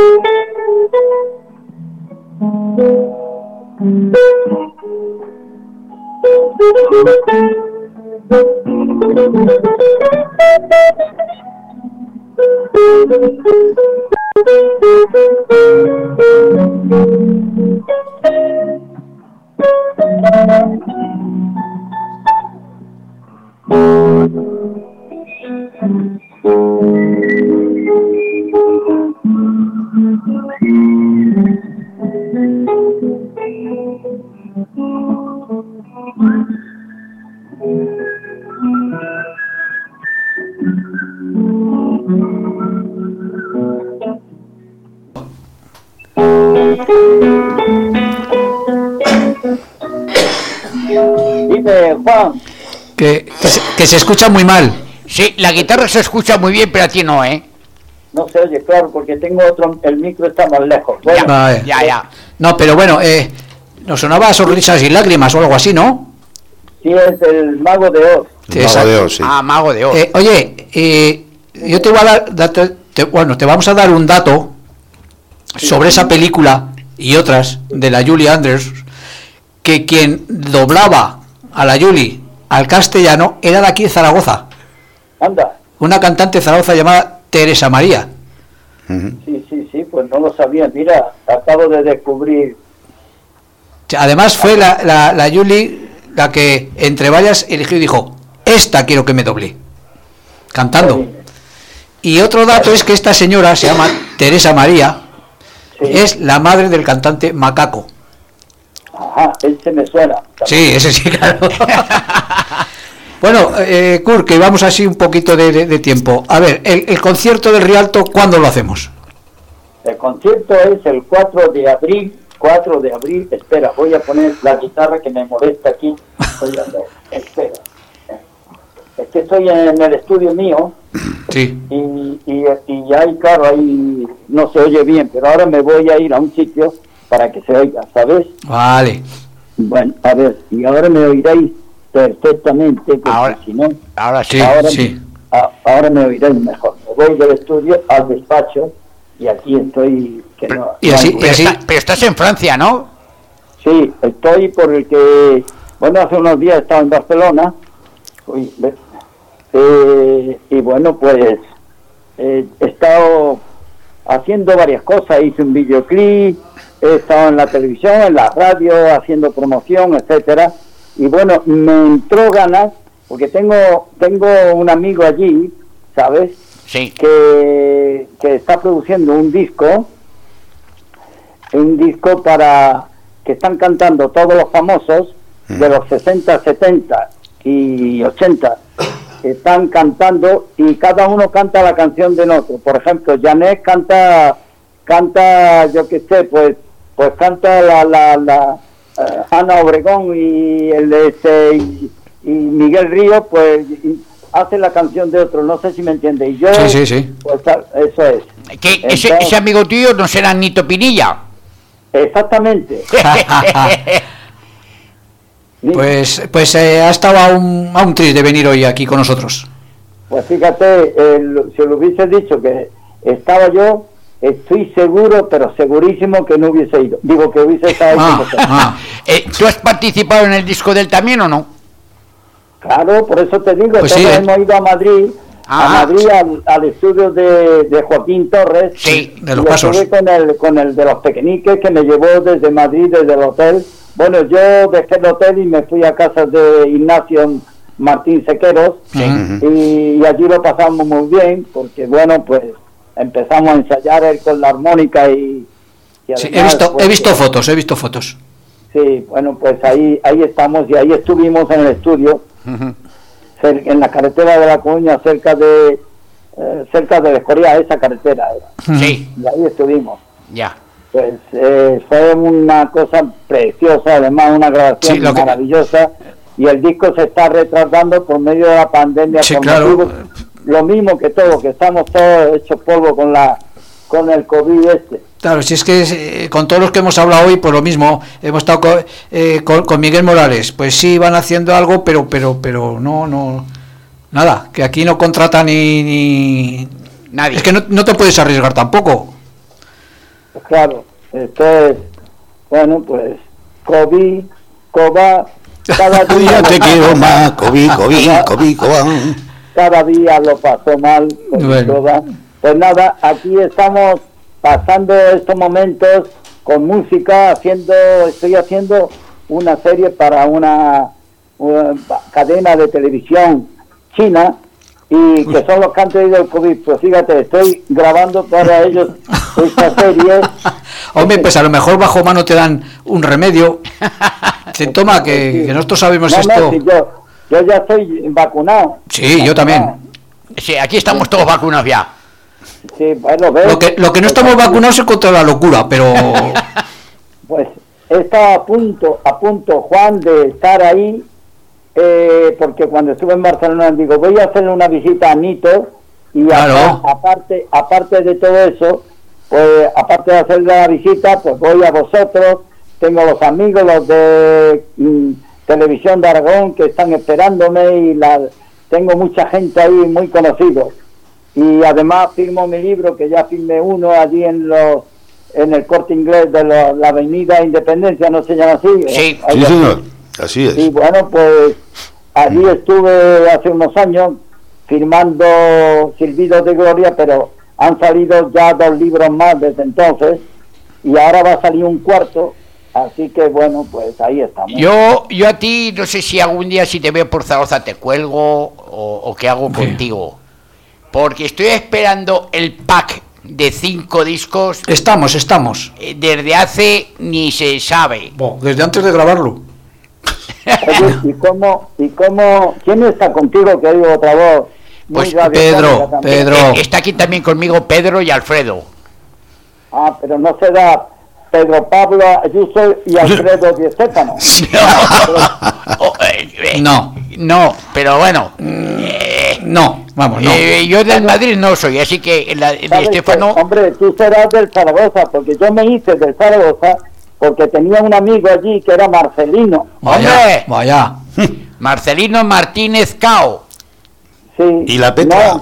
Dime, Juan. Que se escucha muy mal. Sí, la guitarra se escucha muy bien, pero a ti no, ¿eh? No se oye, claro, porque tengo otro, el micro está más lejos. Bueno, Vale. Ya. No, pero bueno, nos sonaba sonrisas y lágrimas o algo así, ¿no? sí es el Mago de Oz. Mago de Oz, sí. Ah, Mago de Oz. Oye, yo te voy a dar, te vamos a dar un dato sobre esa película y otras de la Julie Andrews, que quien doblaba a la Julie al castellano era de aquí de Zaragoza, Anda. una cantante de Zaragoza llamada Teresa María. Sí, pues no lo sabía. Mira, acabo de descubrir. Además fue la Julie la que entre varias eligió y dijo, esta quiero que me doble, cantando. Y otro dato es que esta señora se llama Teresa María, Sí. es la madre del cantante Macaco. Ajá, ese me suena. Sí, ese sí, claro. Bueno, Kurt, que vamos así un poquito de tiempo. A ver, el concierto del Rialto, ¿cuándo lo hacemos? El concierto es el 4 de abril. 4 de abril, espera, voy a poner la guitarra que me molesta aquí. Espera. Es que estoy en el estudio mío. Sí. Y ahí, claro, ahí no se oye bien, pero ahora me voy a ir a un sitio para que se oiga, ¿sabes? Vale. Bueno, a ver, y ahora me oiréis perfectamente, porque Ahora, si no... ahora sí. Ahora me oiréis mejor. Me voy del estudio al despacho y aquí estoy... Que no, Y así, no, Pero estás en Francia, ¿no? Sí, estoy por el que... Bueno, hace unos días estaba en Barcelona. Y bueno, pues he estado haciendo varias cosas. Hice un videoclip, he estado en la televisión, en la radio, haciendo promoción, etcétera. Y bueno, me entró ganas, porque tengo un amigo allí, ¿sabes? Sí. Que está produciendo un disco para que están cantando todos los famosos de los 60, 70 y 80, que están cantando y cada uno canta la canción del otro. Por ejemplo, Janet canta, yo qué sé, pues canta la Ana Obregón y y Miguel Ríos, pues hace la canción de otro. No sé si me entiende. Y yo, sí. pues eso es. Que Entonces, ese amigo tuyo no será Nito Pinilla. Exactamente. Pues ha estado a un tris de venir hoy aquí con nosotros. Pues fíjate, si lo hubiese dicho que estaba yo, estoy seguro, pero segurísimo que no hubiese ido. Digo que hubiese estado ahí. ¿Tú has participado en el disco del también o no? Claro, por eso te digo, Pues todos sí, hemos ido a Madrid, al estudio de Joaquín Torres. Sí, de los Pasos. Estuve con el de los Pequeñiques, que me llevó desde Madrid, desde el hotel. Bueno, yo dejé el hotel y me fui a casa de Ignacio Martín Sequeros, y allí lo pasamos muy bien, porque bueno, pues empezamos a ensayar él con la armónica y además, Sí, pues, he visto fotos. Sí, bueno, pues ahí estamos y ahí estuvimos en el estudio, en la carretera de La Coruña, cerca de la Escorial, esa carretera era. Sí. Y ahí estuvimos. Ya. Pues fue una cosa preciosa, además una grabación maravillosa, y el disco se está retratando por medio de la pandemia. Sí, claro. Lo mismo que todo, que estamos todos hechos polvo con el COVID Claro, si es que con todos los que hemos hablado hoy, pues lo mismo, hemos estado con Miguel Morales, pues sí van haciendo algo, pero no, nada, que aquí no contrata ni nadie. Es que no te puedes arriesgar tampoco. Pues claro, entonces, bueno, pues COVID, cada día te quiero más, COVID. Cada día lo pasó mal, Bueno. Pues nada, aquí estamos pasando estos momentos con música, estoy haciendo una serie para una cadena de televisión china, y que son los que han tenido el COVID. Pues fíjate, estoy grabando para ellos esta serie. Hombre, pues a lo mejor bajo mano te dan un remedio. Se toma, que nosotros sabemos esto. Si yo ya estoy vacunado. Sí, yo también. Sí, aquí estamos todos vacunados ya. Sí, bueno, Lo que no estamos vacunados es contra la locura, pero... Pues estaba a punto, Juan, de estar ahí, porque cuando estuve en Barcelona digo, voy a hacerle una visita a Nito, y claro. aparte de todo eso, pues aparte de hacerle la visita, pues voy a vosotros, tengo los amigos, los de Televisión de Aragón, que están esperándome, y tengo mucha gente ahí muy conocidos. Y además firmo mi libro, que ya firmé uno allí en el Corte Inglés de la Avenida Independencia, ¿no se llama así? Sí, sí, señor, así es. Y bueno, pues allí estuve hace unos años firmando Silbidos de Gloria, pero han salido ya 2 libros más desde entonces, y ahora va a salir un cuarto, así que bueno, pues ahí estamos. Yo a ti, no sé si algún día, si te veo por Zaragoza, te cuelgo o qué hago contigo. porque estoy esperando el pack de 5 discos. Estamos. Desde hace ni se sabe. Desde antes de grabarlo. Oye, ¿y cómo, quién está contigo que oigo otra voz? Pues Pedro. Está aquí también conmigo Pedro y Alfredo. Ah, pero no será Pedro Pablo Ayuso y Alfredo Di Stéfano. No, pero bueno. No. Yo del Madrid no soy, así que el Di Stéfano. Hombre, tú serás del Zaragoza, porque yo me hice del Zaragoza porque tenía un amigo allí que era Marcelino. Vaya. Marcelino Martínez Cao. Sí. ¿Y la Petra?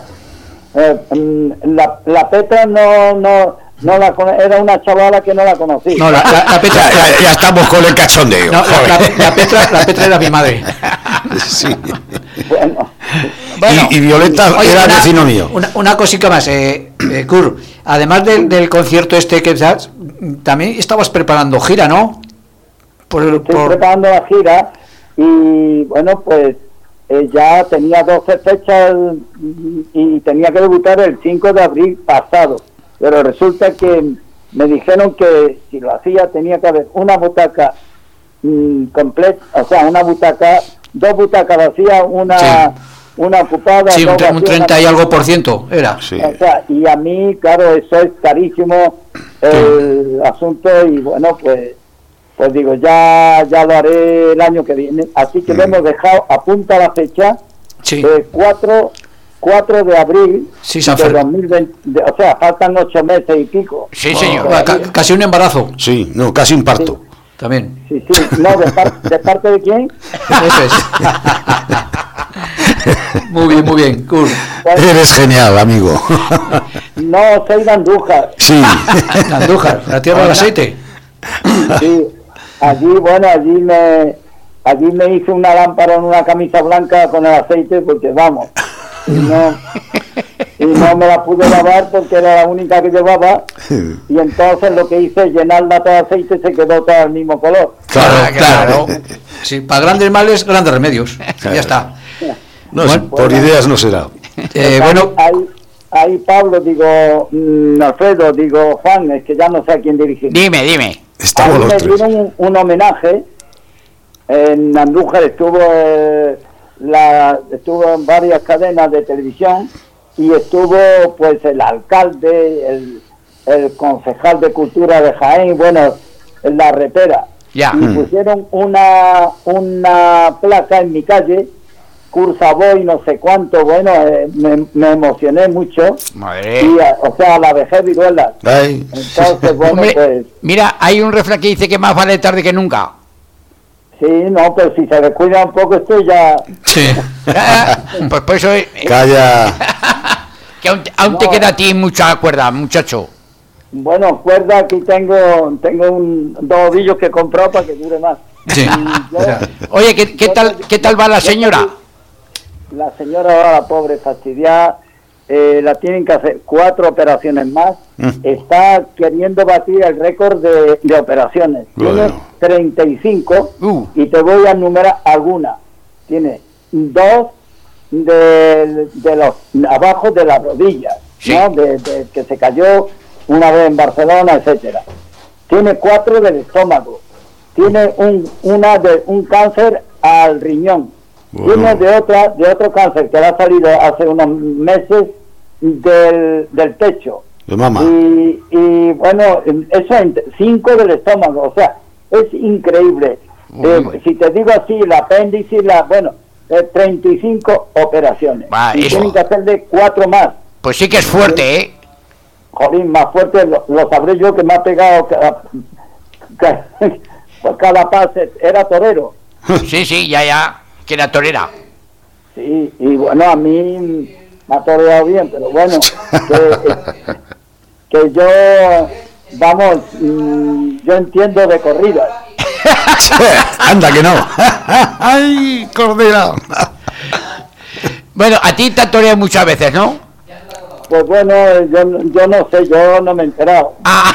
La Petra no era una chavala que no la conocí. No, la Petra. Ya estamos con el cachondeo. No, la Petra era mi madre. Sí. Bueno, y Violeta era vecino mío. Una cosita más, Kurt. Además del concierto este que das, también estabas preparando gira, ¿no? Estoy preparando la gira y bueno, pues ya tenía 12 fechas y tenía que debutar el 5 de abril pasado. Pero resulta que me dijeron que si lo hacía tenía que haber una butaca completa, o sea, una butaca, 2 butacas vacías, una ocupada. Sí, un 30 y algo por ciento era. Sí. O sea, y a mí, claro, eso es carísimo el asunto y bueno, pues digo, ya lo haré el año que viene. Así que lo hemos dejado, apunta la fecha, 4 de abril de 2020, o sea, faltan 8 meses y pico. Sí, señor. Casi un embarazo. Sí, no, casi un parto. Sí. También. Sí, no, ¿de parte de quién? Eso es. Muy bien, Kurt. Eres genial, amigo. No, soy de Andújar. Sí. Andújar, la tierra del aceite. Sí, allí me hice una lámpara en una camisa blanca con el aceite porque vamos, y no me la pude lavar porque era la única que llevaba y entonces lo que hice es llenarla todo de aceite y se quedó todo el mismo color. Claro. Sí, para grandes males, grandes remedios. Ya está. No, por ideas no será. Bueno, ahí Pablo, digo, Alfredo, digo, Juan, es que ya no sé a quién dirigir. Dime. Estamos los me tres. dieron un homenaje en Andújar, estuvo en varias cadenas de televisión y estuvo pues el alcalde, el concejal de cultura de Jaén, bueno, la repera. Y pusieron una placa en mi calle, Cursaboy, no sé cuánto, bueno, me emocioné mucho. Madre. Y, o sea, la vejez viruela. Ay. Entonces, bueno, Hombre, pues... Mira, hay un refrán que dice que más vale tarde que nunca. Sí, no, pero si se descuida un poco esto ya... Sí. Pues por eso... Calla. Que aún te queda a ti mucha cuerda, muchacho. Bueno, cuerda, aquí tengo dos ovillos que he comprado para que dure más. Sí. Oye, ¿qué tal va la señora? La señora va, la pobre, fastidiada, la tienen que hacer 4 operaciones más. Está queriendo batir el récord de operaciones. Bueno. Tiene 35 y te voy a enumerar algunas. Tiene 2 de los abajo de las rodillas, sí, ¿no? De que se cayó una vez en Barcelona, etcétera. Tiene 4 del estómago. Tiene un cáncer al riñón. Bueno. Tiene de otro cáncer que le ha salido hace unos meses del pecho. De mama. Y bueno, eso 5 del estómago, o sea, es increíble. Si te digo así, el apéndice, 35 operaciones. Y tienen que hacerle 4 más. Pues sí que es fuerte, ¿eh? Joder, más fuerte lo sabré yo, que me ha pegado cada pase. Era torero. Sí, ya, que era torera. Sí, y bueno, a mí me ha toreado bien, pero bueno, que yo, vamos, yo entiendo de corridas. Anda que no. Ay, cordera. Bueno, a ti te ha toreado muchas veces, ¿no? Pues bueno, yo no sé, yo no me he enterado.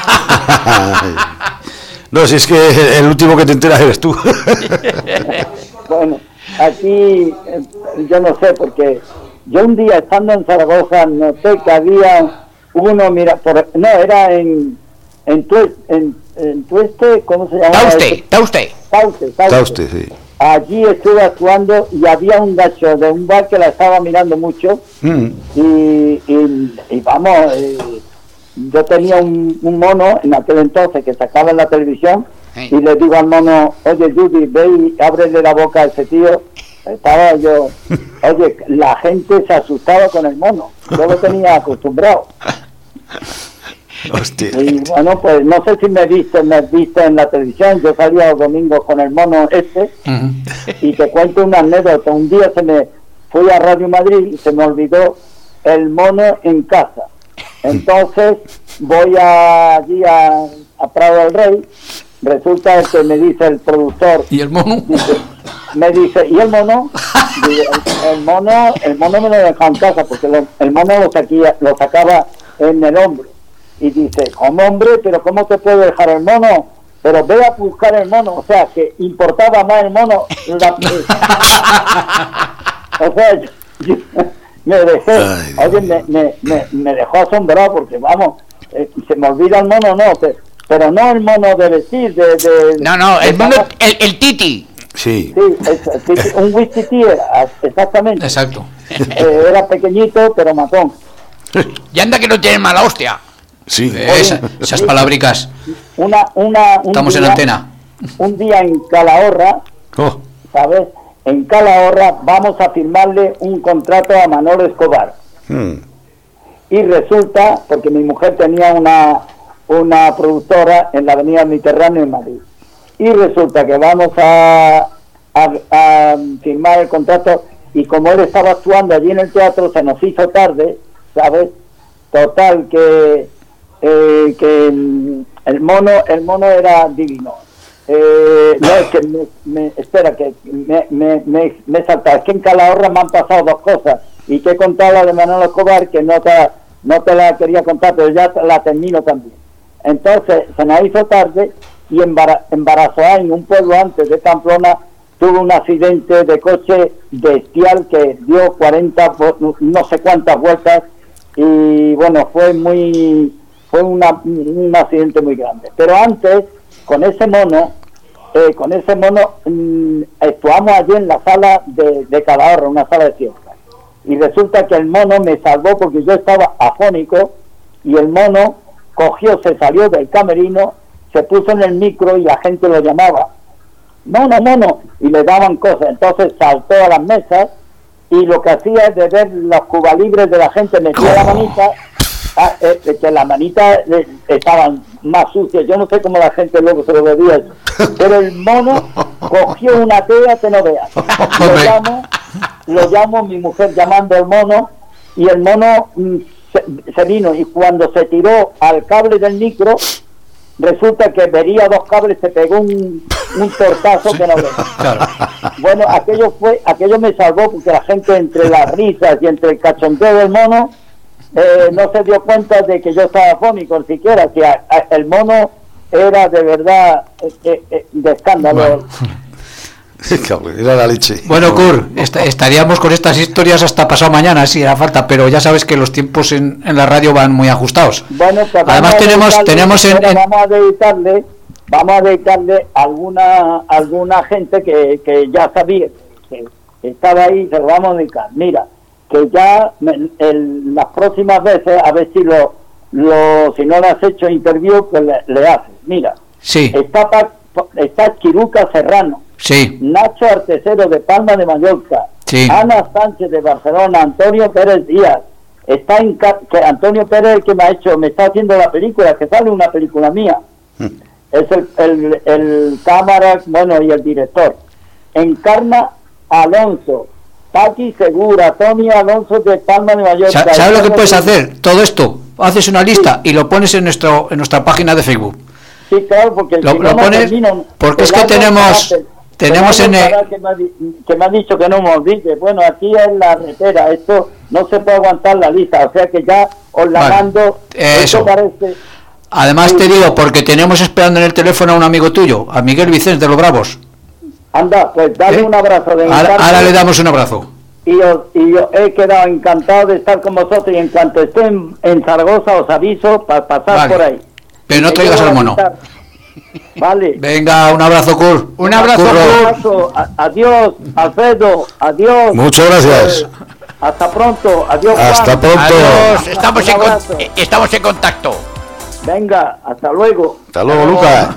No, si es que el último que te enteras eres tú. Bueno, aquí yo no sé, porque yo un día estando en Zaragoza noté que había uno, mira, era en Tueste, ¿cómo se llama? Tauste, sí. Allí estuve actuando y había un gacho de un bar que la estaba mirando mucho y vamos, yo tenía un mono en aquel entonces que sacaba en la televisión y le digo al mono, oye Judy, ve y ábrele la boca a ese tío. Estaba yo, oye, la gente se asustaba con el mono, yo lo tenía acostumbrado. Hostia. Y bueno, pues no sé si me viste en la televisión, yo salía los domingos con el mono y te cuento una anécdota. Un día fui a Radio Madrid y se me olvidó el mono en casa. Entonces voy allí a Prado del Rey, resulta que me dice el productor. ¿Y el mono? Me dice, ¿y el mono? Digo, el mono me lo dejaba en casa porque el mono lo sacaba en el hombro. Y dice, como hombre, pero ¿cómo te puedo dejar el mono? Pero ve a buscar el mono, o sea, que importaba más el mono. O sea, yo me dejé, oye, me dejó asombrado porque, vamos, se me olvida el mono, no, pero no el mono de vestir, No, el mono, el titi. Sí. Sí, un whisky era, exactamente. Exacto. Era pequeñito, pero matón. Y anda que no tiene mala hostia. Sí. Esas palabricas. Estamos en antena. Un día en Calahorra, ¿sabes? En Calahorra vamos a firmarle un contrato a Manolo Escobar. Y resulta, porque mi mujer tenía una productora en la avenida Mediterráneo en Madrid. Y resulta que vamos a firmar el contrato y como él estaba actuando allí en el teatro se nos hizo tarde, ¿sabes? Total que el mono era divino. No, es que espera, que me he saltado. Es que en Calahorra me han pasado dos cosas y que he contado la de Manolo Escobar que no te la quería contar, pero ya la termino también. Entonces se nos hizo tarde y en Barazoain, un pueblo antes de Pamplona, tuvo un accidente de coche bestial que dio 40, no sé cuántas vueltas y bueno, fue un accidente muy grande. Pero antes, con ese mono actuamos allí en la sala de Calahorra, una sala de fiesta. Y resulta que el mono me salvó porque yo estaba afónico y el mono se salió del camerino, se puso en el micro y la gente lo llamaba mono, y le daban cosas. Entonces saltó a las mesas y lo que hacía es de ver los cubalibres de la gente, metía la manita, que las manitas estaban más sucias. Yo no sé cómo la gente luego se lo bebía eso, pero el mono cogió una tea que no veas. Lo llamo, mi mujer llamando al mono, y el mono se vino, y cuando se tiró al cable del micro, resulta que vería dos cables, se pegó un tortazo que no veía. Claro. Bueno, aquello me salvó porque la gente, entre las risas y entre el cachondeo del mono, no se dio cuenta de que yo estaba afónico siquiera. Si el mono era de verdad de escándalo. Bueno. Era la leche. Bueno, Kur, estaríamos con estas historias hasta pasado mañana si era falta, pero ya sabes que los tiempos en la radio van muy ajustados. Bueno, pues además vamos a dedicarle alguna gente que ya sabía que estaba ahí, se lo vamos a dedicar. Mira, que ya las próximas veces, a ver si si no le has hecho interview, pues le haces. Mira, sí. Está Chiruca Serrano, sí. Nacho Artesero de Palma de Mallorca, sí. Ana Sánchez de Barcelona, Antonio Pérez Díaz, está que Antonio Pérez, que me está haciendo la película, que sale una película mía, es el cámara, bueno, y el director. Encarna Alonso, Paqui Segura, Tony Alonso de Palma de Mallorca. ¿Sabes lo que puedes hacer? Todo esto, haces una lista y lo pones en nuestra página de Facebook. Sí, claro, porque lo pones, porque es que tenemos en que me ha dicho que no me olvide. Bueno, aquí es la retera, esto no se puede aguantar la lista, o sea que ya os la mando. Eso parece. Además sí. Te digo, porque tenemos esperando en el teléfono a un amigo tuyo, a Miguel Vicente de los Bravos. Anda, pues dale un abrazo. Ahora le damos un abrazo. y yo he quedado encantado de estar con vosotros, y en cuanto esté en Zaragoza os aviso para pasar por ahí. Pero no traigas al mono. Vale. Venga, un abrazo, Cur. Un abrazo, Cur. Adiós, Alfredo. Adiós. Muchas gracias. Hasta pronto. Adiós, Juan. Hasta pronto. Adiós. Estamos en contacto. Venga, hasta luego. Hasta luego, Lucas.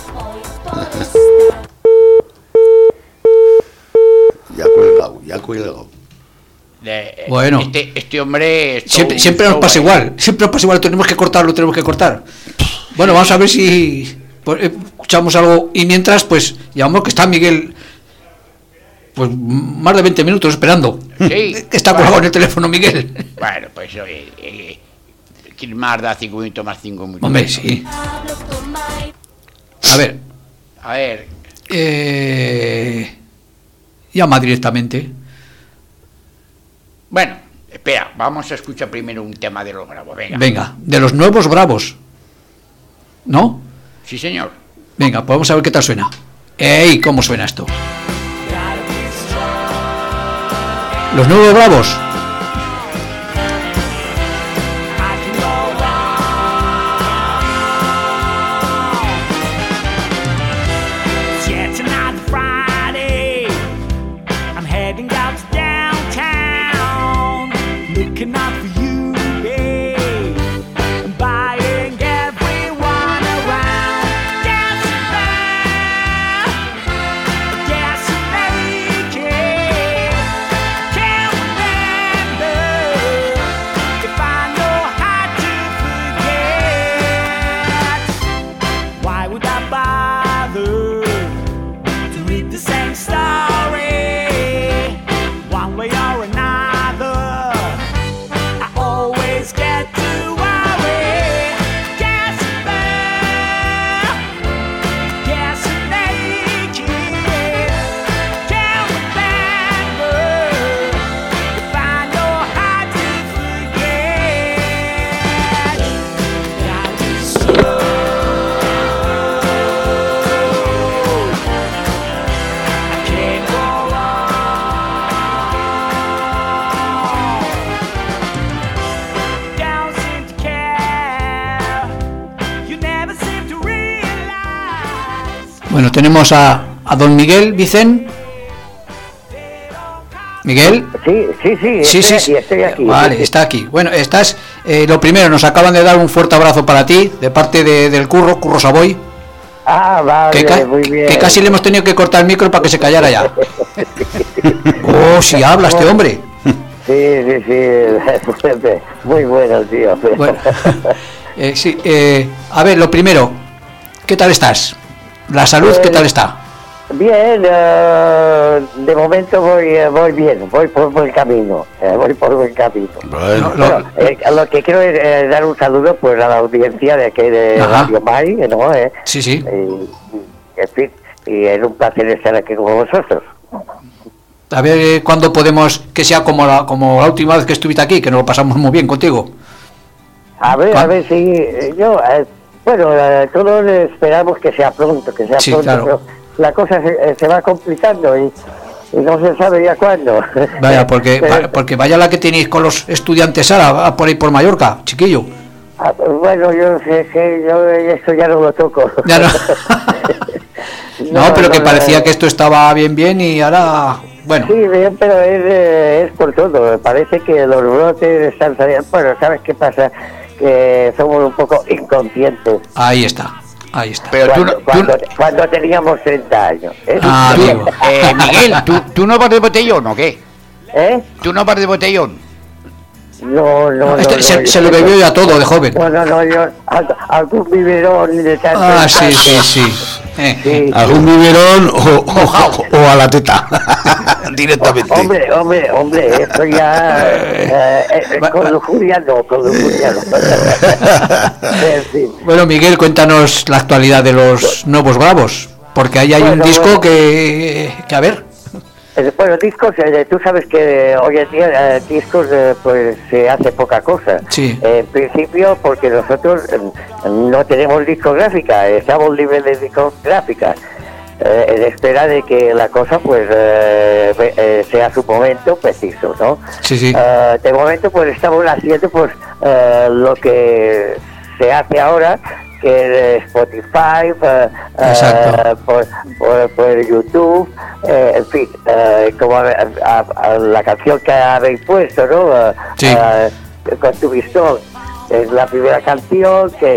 Ya cuelgado. Bueno, este hombre siempre nos pasa igual, tenemos que cortar. Bueno, vamos a ver si escuchamos algo, y mientras pues llamamos, que está Miguel pues más de 20 minutos esperando. Sí. Está colgado en el teléfono, Miguel. Bueno, pues ¿quién más da 5 minutos más 5 minutos? Hombre, sí. A ver, llama directamente. Bueno, espera, vamos a escuchar primero un tema de los Bravos. Venga, de los nuevos Bravos, ¿no? Sí, señor. Venga, pues vamos a ver qué tal suena. ¡Ey! ¿Cómo suena esto? Los nuevos Bravos. Bueno, tenemos a don Miguel Vicén. ¿Miguel? Sí, estoy aquí. Vale, está aquí. Bueno, estás, lo primero, nos acaban de dar un fuerte abrazo para ti, de parte del Curro Savoy. Ah, vale, muy bien. Que casi le hemos tenido que cortar el micro para que se callara ya. Oh, si habla este hombre. Sí. Muy bueno, tío. Bueno, a ver, lo primero, ¿qué tal estás? ¿La salud qué tal está? Bien, de momento voy bien, voy por buen camino. Bueno, lo que quiero es dar un saludo pues a la audiencia de aquí de Radio Mai, ¿no? Sí. En fin, y es un placer estar aquí con vosotros. A ver cuándo podemos, que sea como la última vez que estuviste aquí, que nos lo pasamos muy bien contigo. A ver si yo... Bueno, todos esperamos que sea pronto, sí, pronto, claro. Pero la cosa se va complicando y no se sabe ya cuándo. Vaya, porque vaya la que tenéis con los estudiantes ahora, por ahí por Mallorca, chiquillo. Bueno, yo sé que yo esto ya no lo toco. Ya no. Pero que parecía que esto estaba bien y ahora... Bueno. Sí, bien, pero es por todo. Parece que los brotes están saliendo. Bueno, ¿sabes qué pasa? Que somos un poco inconscientes. Ahí está. Pero cuando teníamos 30 años. Amigo. Miguel, ¿tú no vas de botellón o qué? ¿Tú no vas de botellón? No. Se lo bebió ya todo de joven. No, yo algún biberón de tanto. Sí. Algún biberón o a la teta directamente. Hombre, esto ya con lujuria no. Bueno, Miguel, cuéntanos la actualidad de los nuevos Bravos, porque ahí hay un disco que a ver. Bueno, discos, tú sabes que hoy en día discos pues se hace poca cosa. Sí. En principio porque nosotros no tenemos discográfica, estamos libres de discográfica. en espera de que la cosa pues sea su momento preciso, ¿no? Sí, sí. De momento pues estamos haciendo pues lo que se hace ahora, que es Spotify, por YouTube, en fin, como a la canción que habéis puesto, ¿no? Sí. Con tu Bistón, es la primera canción que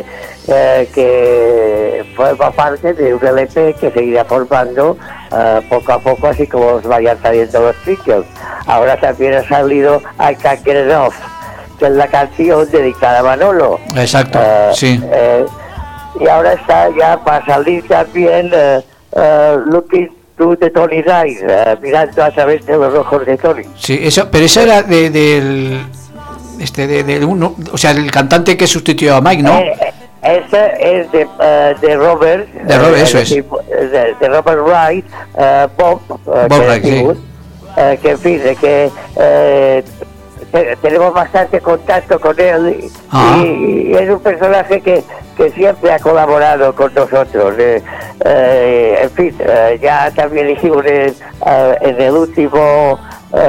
forma parte de un LP que se irá formando poco a poco, así como os vayan saliendo los sitios. Ahora también ha salido I Can't Get Enough, que es la canción dedicada a Manolo. Exacto, sí. Y ahora está ya para salir también Looking Through the Tony's Eyes, mirando a través de los ojos de Tony. Sí, eso, pero eso era del uno, o sea, el cantante que sustituyó a Mike, ¿no? Ese es de Robert. De Robert, eso es. De Robert Wright, Bob Wright, sí. Que en fin, de que tenemos bastante contacto con él y es un personaje que siempre ha colaborado con nosotros. En fin, ya también hicimos en el último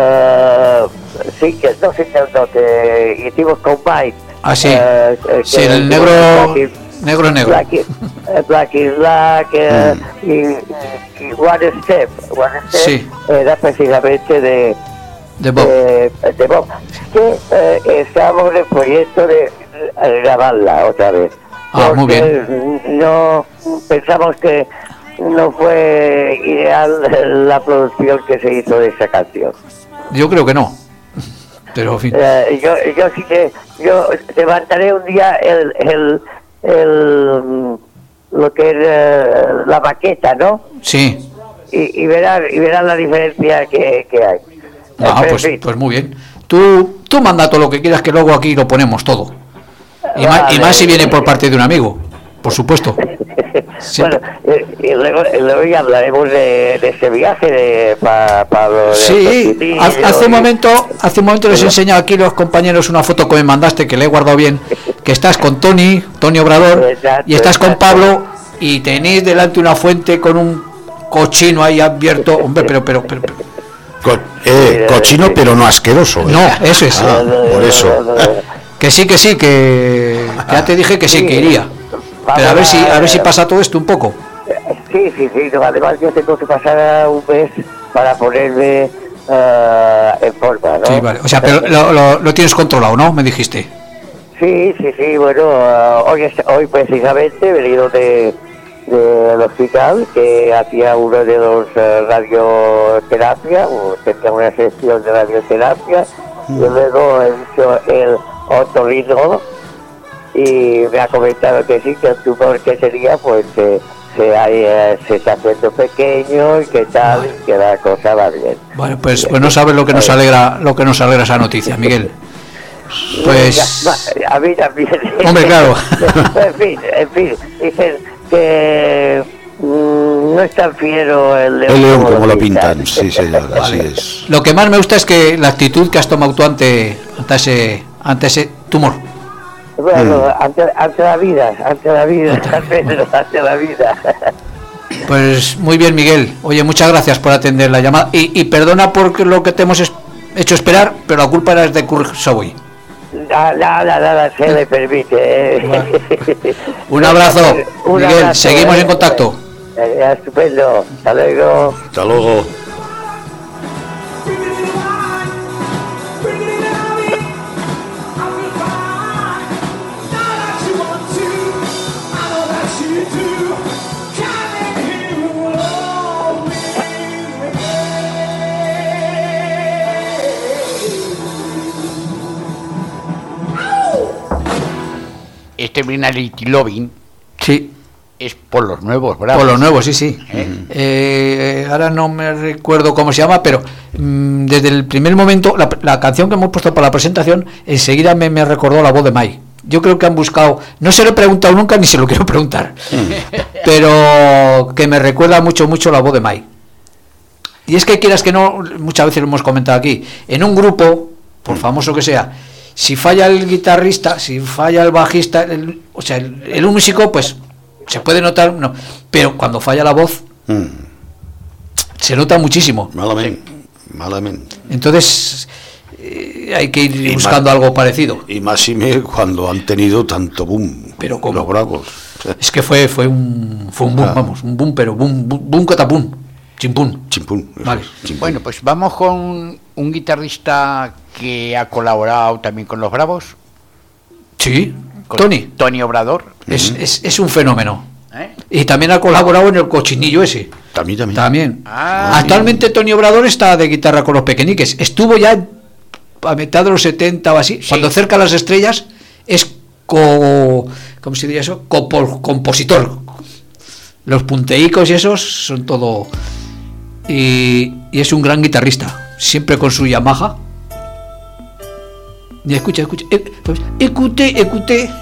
que hicimos con Mike. Ah, sí. Sí, el negro Black is Black y One Step sí. Era precisamente de Bob. Que estamos en el proyecto de grabarla otra vez. Muy bien. No pensamos que no fue ideal la producción que se hizo de esa canción. Yo creo que no, pero en fin. Yo sí que levantaré un día lo que es la maqueta, ¿no? Sí. Y verán la diferencia que hay. Pues muy bien. Tú manda todo lo que quieras, que luego aquí lo ponemos todo. Y más si viene por parte de un amigo, por supuesto. Bueno, y luego ya hablaremos de ese viaje para sí, hace un momento les he enseñado aquí los compañeros una foto que me mandaste, que le he guardado bien, que estás con Tony Obrador, y estás con Pablo, y tenéis delante una fuente con un cochino ahí abierto, hombre, pero cochino pero no asqueroso. No, eso es. Por eso. Que ya te dije que sí, que iría. Pero a ver si pasa todo esto un poco. Sí. Además yo tengo que pasar un mes para ponerme en forma, ¿no? Sí, vale. O sea, pero lo tienes controlado, ¿no? Me dijiste. Sí. Bueno, hoy precisamente he venido del hospital, que hacía uno de los radioterapia, o tenía una sesión de radioterapia, y luego he hecho el otorrino, y me ha comentado que sí, que el tumor que tenía pues se está haciendo pequeño y que tal, y que la cosa va bien. Bueno, pues no sabes lo que nos alegra esa noticia, Miguel. Pues a mí también. Hombre, claro. En fin, dicen que no es tan fiero el león como lo pintan. Sí, señor, así es. Lo que más me gusta es que la actitud que has tomado tú ante ese tumor. Bueno, ante la vida. Pues muy bien, Miguel. Oye, muchas gracias por atender la llamada y perdona por lo que te hemos hecho esperar, pero la culpa era de Kurt Savoy. Nada, se le permite. Un abrazo, Miguel. Seguimos en contacto. Estupendo. Hasta luego. Este Brinality Loving, sí, es por los nuevos Bravos. Por los nuevos, sí. Ahora no me recuerdo cómo se llama, pero desde el primer momento, la canción que hemos puesto para la presentación, enseguida me recordó la voz de Mike. Yo creo que han buscado, no se lo he preguntado nunca ni se lo quiero preguntar, pero que me recuerda mucho la voz de Mike. Y es que quieras que no, muchas veces lo hemos comentado aquí, en un grupo, por famoso que sea, si falla el guitarrista, si falla el bajista, el músico, pues se puede notar, no, pero cuando falla la voz, Se nota muchísimo. Malamente. Entonces hay que ir buscando algo parecido. Y más cuando han tenido tanto boom. Pero como los Bravos. Es que fue un boom, vamos, un boom, pero boom catapum. Chimpún. Vale. Bueno, pues vamos con un guitarrista que ha colaborado también con los Bravos. Sí, con Tony Obrador. Es un fenómeno. Y también ha colaborado en el cochinillo ese. También. Actualmente Tony Obrador está de guitarra con los Pequeñiques. Estuvo ya a mitad de los 70 o así, cuando cerca las estrellas es ¿cómo se diría eso? Compositor. Los punteicos y esos son todo. Y es un gran guitarrista, siempre con su Yamaha. Y escucha, écoutez.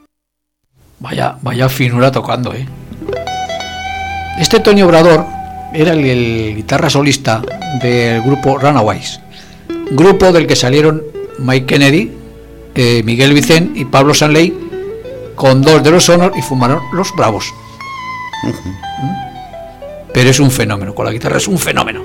Vaya finura tocando, ¿eh? Este Tony Obrador era el guitarra solista del grupo Runaways, grupo del que salieron Mike Kennedy, Miguel Vicent y Pablo Sanley, con 2 de los Sonor, y formaron los Bravos. Pero es un fenómeno, con la guitarra es un fenómeno.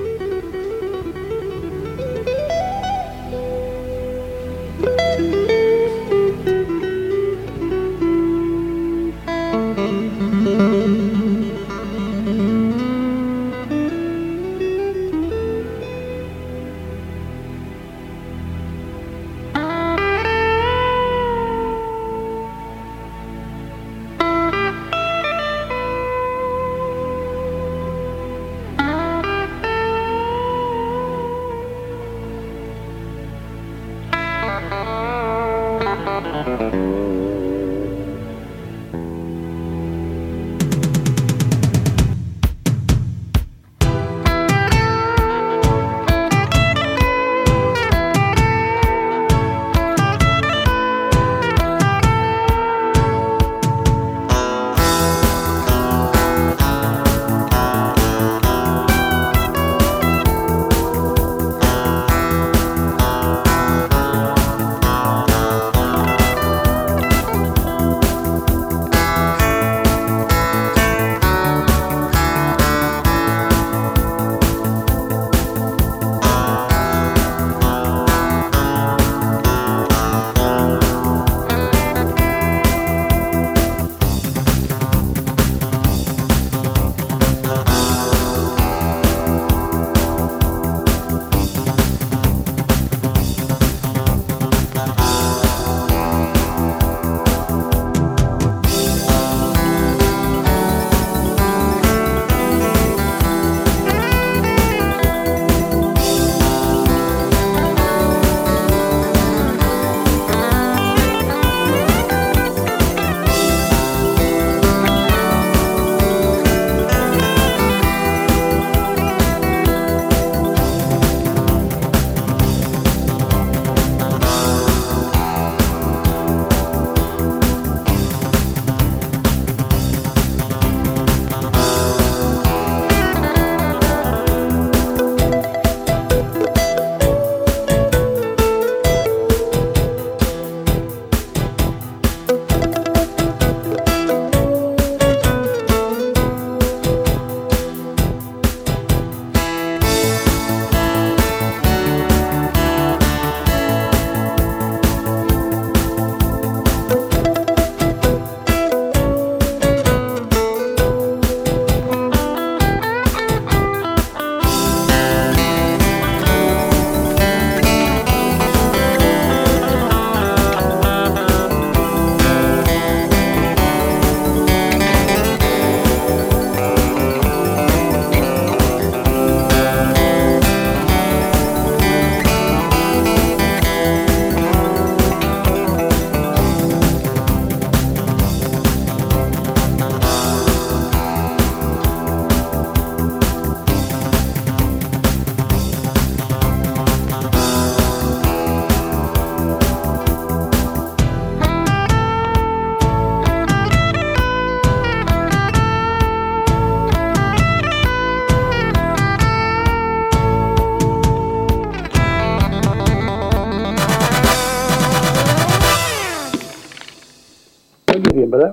bien, ¿verdad?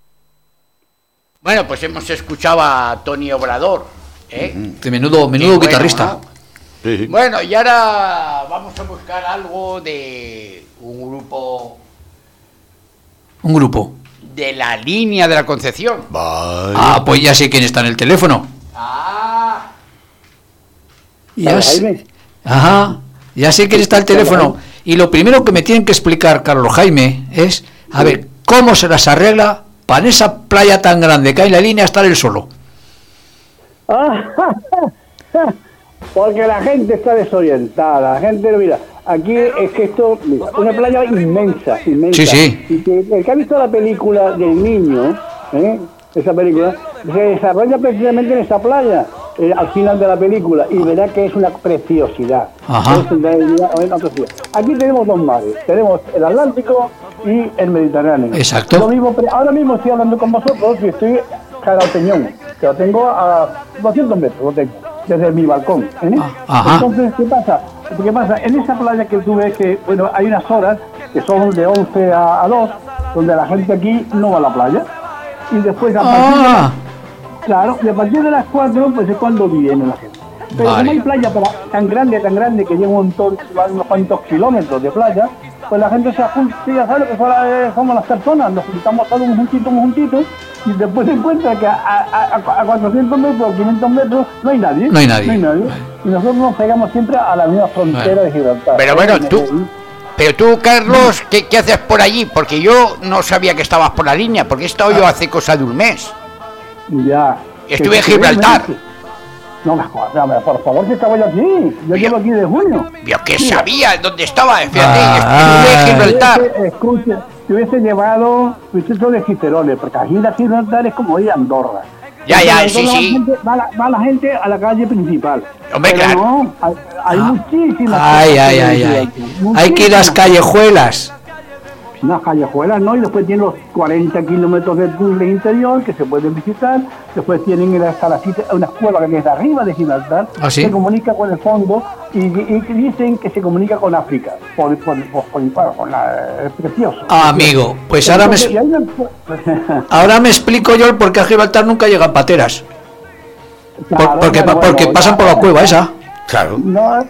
Bueno, pues hemos escuchado a Tony Obrador, ¿eh? De menudo guitarrista. ¿No? Sí. Bueno, y ahora vamos a buscar algo de un grupo de la Línea de la Concepción. Vale. Ah, pues ya sé quién está en el teléfono. Ya sé. Ajá, ya sé quién está en el teléfono. Y lo primero que me tienen que explicar, Carlos Jaime, es, a ver, ¿cómo se las arregla para en esa playa tan grande que hay en la línea estar él solo? Porque la gente está desorientada, la gente, mira, aquí es que esto, mira, una playa inmensa. Sí, sí. Y que el que ha visto la película del niño, esa película, se desarrolla precisamente en esa playa, al final de la película, y verá que es una preciosidad. Ajá. Aquí tenemos dos mares, tenemos el Atlántico y el Mediterráneo. Exacto. Lo mismo, ahora mismo estoy hablando con vosotros y estoy bajar al peñón, que lo tengo a 200 metros, lo tengo, desde mi balcón. Entonces, ¿qué pasa? En esa playa que tú ves que, bueno, hay unas horas que son de 11 a 2, donde la gente aquí no va a la playa. Y después a partir de las 4, pues es cuando viene la gente. Pero como hay playa tan grande, que llega un montón, unos cuantos kilómetros de playa, pues la gente se junta, ya sabes que somos las personas, nos juntamos todos un juntito, y después se encuentra que a 400 metros, 500 metros, no hay nadie. Y nosotros nos pegamos siempre a la misma frontera de Gibraltar. Pero bueno, tú, Carlos, ¿qué haces por allí? Porque yo no sabía que estabas por la línea, porque he estado yo hace cosa de un mes. Ya. Estuve en Gibraltar. No me jodas, por favor, que estaba yo aquí. Yo llevo aquí de junio. Yo que sabía dónde estaba, fíjate, estuve en Gibraltar. Escucha, te hubiese llevado todo de Giferoles, porque aquí la Gibraltar es como ir a Andorra. Sí. Va la gente a la calle principal. Hombre, pero claro. No, hay muchísimas. Hay que ir a las callejuelas. Unas callejuelas, ¿no? Y después tienen los 40 kilómetros de túnel interior que se pueden visitar. Después tienen una escuela que es de arriba de Gibraltar, se comunica con el fondo y dicen que se comunica con África. Es precioso. Amigo, pues entonces, ahora me explico yo el por qué a Gibraltar nunca llegan pateras. Claro, porque pasan por la cueva esa. Claro. No,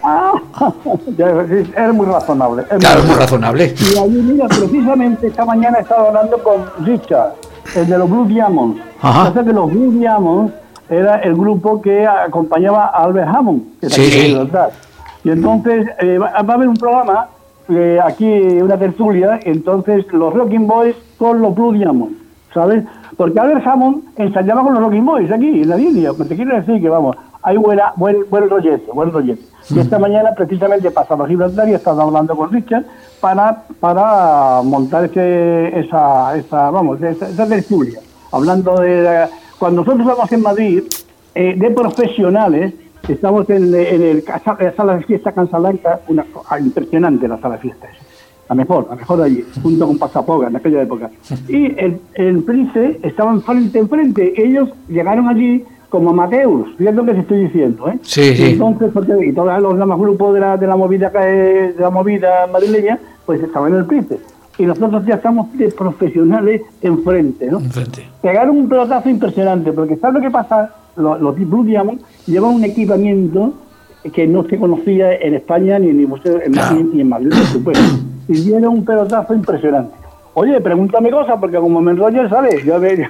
es muy razonable. Muy razonable. Y allí, mira, precisamente esta mañana he estado hablando con Richard, el de los Blue Diamonds. Pasa que los Blue Diamonds era el grupo que acompañaba a Albert Hammond, que está aquí en Gibraltar. Y entonces va a haber un programa, aquí una tertulia, entonces los Rocking Boys con los Blue Diamonds, ¿sabes? Porque Albert Hammond ensayaba con los Rocking Boys aquí, en la India. Te quiero decir que, vamos, hay buen rollete. Y esta mañana precisamente pasado a Gibraltar y he estado hablando con Richard para montar esa tertulia. Hablando de... Cuando nosotros vamos en Madrid, de profesionales, estamos en la sala de fiesta Cansalanca, impresionante la sala de fiesta esa. La mejor de allí, junto con Pasapoga en aquella época. Y el Price estaba enfrente. Ellos llegaron allí como amateurs, fíjate lo que te estoy diciendo, ¿eh? Entonces, y todos los demás grupos de la movida madrileña, pues estaban en el Price. Y nosotros ya estamos de profesionales enfrente, ¿no? Pegaron un pelotazo impresionante, porque ¿sabes lo que pasa? Los Blue Diamonds llevan un equipamiento que no se conocía en España ni en Madrid, por supuesto. Y dieron un pelotazo impresionante. Oye, pregúntame cosas, porque como me enrollo, ¿sabes?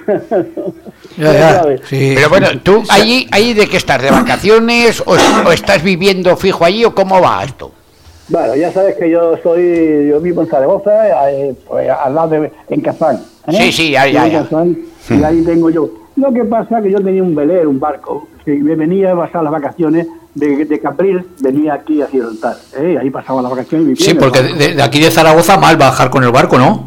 Pero bueno, ¿tú allí de qué estás? ¿De vacaciones o estás viviendo fijo allí o cómo va esto? Bueno, ya sabes que yo vivo en Zaragoza, al lado en Kazán. Sí, ya. Y ahí tengo yo. Lo que pasa es que yo tenía un velero, un barco, que me venía a pasar las vacaciones de Cabril, venía aquí a Gibraltar. Ahí pasaba las vacaciones. Sí, porque de aquí de Zaragoza mal bajar con el barco, ¿no?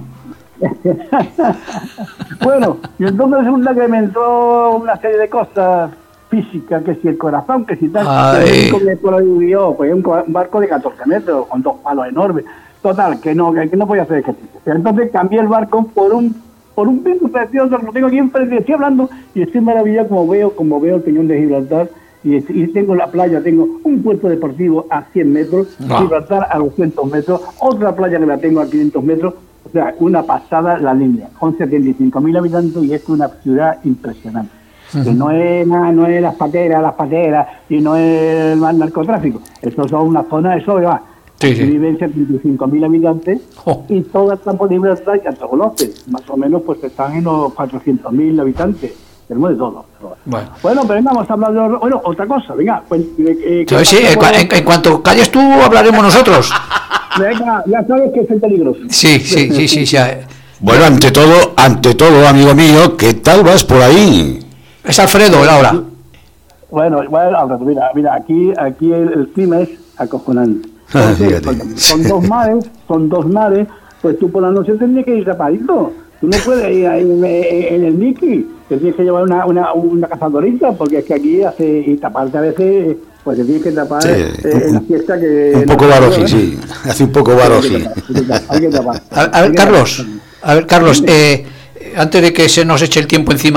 Bueno, y entonces resulta que me entró una serie de cosas físicas, que si el corazón, que si tal, pues un barco de 14 metros, con 2 palos enormes, total, que no podía hacer ejercicio. Entonces cambié el barco por un piso precioso, lo tengo aquí enfrente, estoy hablando y estoy maravillado como veo el peñón de Gibraltar y tengo la playa, tengo un puerto deportivo a 100 metros, Gibraltar a 200 metros, otra playa que la tengo a 500 metros, o sea, una pasada la línea, con 75.000 habitantes y es una ciudad impresionante. Que no es las pateras y no es el narcotráfico, eso son una zona, eso va. Viven 75.000 habitantes y toda esta Gibraltar ya te conoces, más o menos pues están en los 400.000 habitantes, tenemos de todo. Bueno, pero venga, vamos a hablar de otra cosa, venga. Pues, en cuanto calles tú hablaremos nosotros. Venga, ya sabes que es peligroso. Sí. Bueno, ante todo, amigo mío, ¿qué tal vas por ahí? Es Alfredo, ahora. Bueno, Alfredo, mira, aquí el clima es acojonante. Entonces, son dos mares, pues tú por la noche tendrías que ir tapadito. Tú no puedes ir en el Mickey, te tienes que llevar una cazadorita, porque es que aquí y taparte a veces, pues te tienes que tapar en la fiesta que... Un poco baroji, sí, hace un poco baroji. Hay que tapar. A ver, Carlos, antes de que se nos eche el tiempo encima,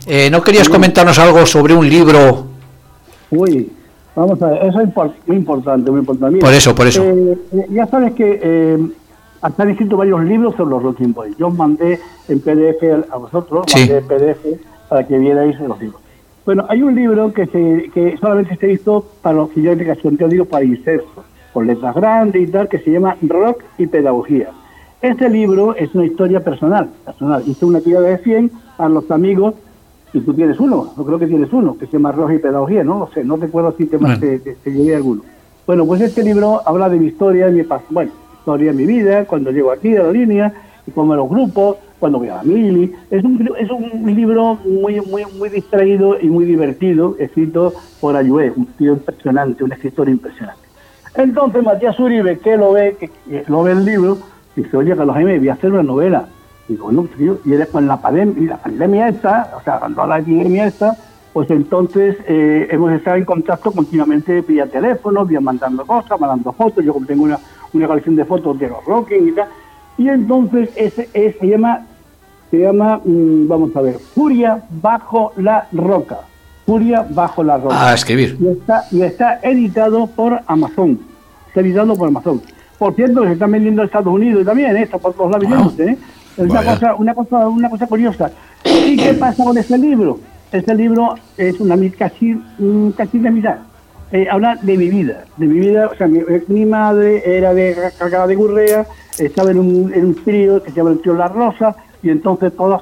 ¿No querías comentarnos algo sobre un libro? Uy, vamos a ver, eso es muy importante, muy importante. Mira, Por eso. Ya sabes que hasta han escrito varios libros sobre los Rocking Boys. Yo os mandé en PDF a vosotros, mandé PDF para que vierais los libros. Bueno, hay un libro que solamente está visto para los que yo digo para insertos, con letras grandes y tal, que se llama Rock y Pedagogía. Este libro es una historia personal. Hice una tirada de 100 a los amigos, y tú tienes uno, yo creo que tienes uno, que se llama Rock y Pedagogía, no lo sé, no recuerdo si te llevé alguno. Bueno, pues este libro habla de mi historia, historia de mi vida, cuando llego aquí a la línea, y como los grupos, cuando voy a la mili. Es un libro muy distraído y muy divertido, escrito por Ayué, un tío impresionante, un escritor impresionante. Entonces Matías Uribe, que lo ve el libro, dice, oye, Carlos Jaime, voy a hacer una novela. Digo, bueno, tío, y con la pandemia esta, o sea, cuando la epidemia esta, pues entonces hemos estado en contacto continuamente vía teléfono, vía mandando cosas, mandando fotos. Yo tengo una colección de fotos de los Rocking y tal. Y entonces se llama, vamos a ver, Furia bajo la roca. Furia bajo la roca. A escribir. Y está editado por Amazon. Por cierto, se están vendiendo en Estados Unidos también, esto por todos lados. Es una cosa curiosa. ¿Y qué pasa con este libro? Este libro es casi de mitad. Habla de mi vida. O sea, mi madre era de Cacao de Gurrea, estaba en un trío que se llama el Trío La Rosa, y entonces todos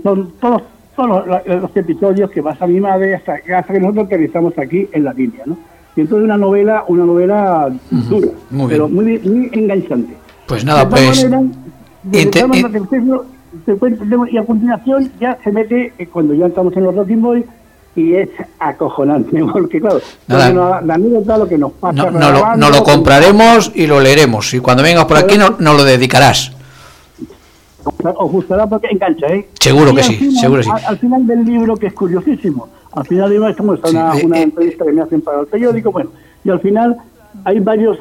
los episodios que pasa mi madre hasta que nosotros aterrizamos aquí en la línea, ¿no? Y entonces una novela dura, pero muy enganchante. Pues nada, y a continuación ya se mete cuando ya estamos en los Rocking Boys, y es acojonante, porque claro, la anécdota, lo que nos pasa. No lo compraremos y lo leeremos, y cuando vengas por aquí nos lo dedicarás. Os gustará porque engancha, ¿eh? Seguro que sí. Al final del libro, que es curiosísimo, al final del libro una entrevista que me hacen para el periódico, bueno, y al final hay varios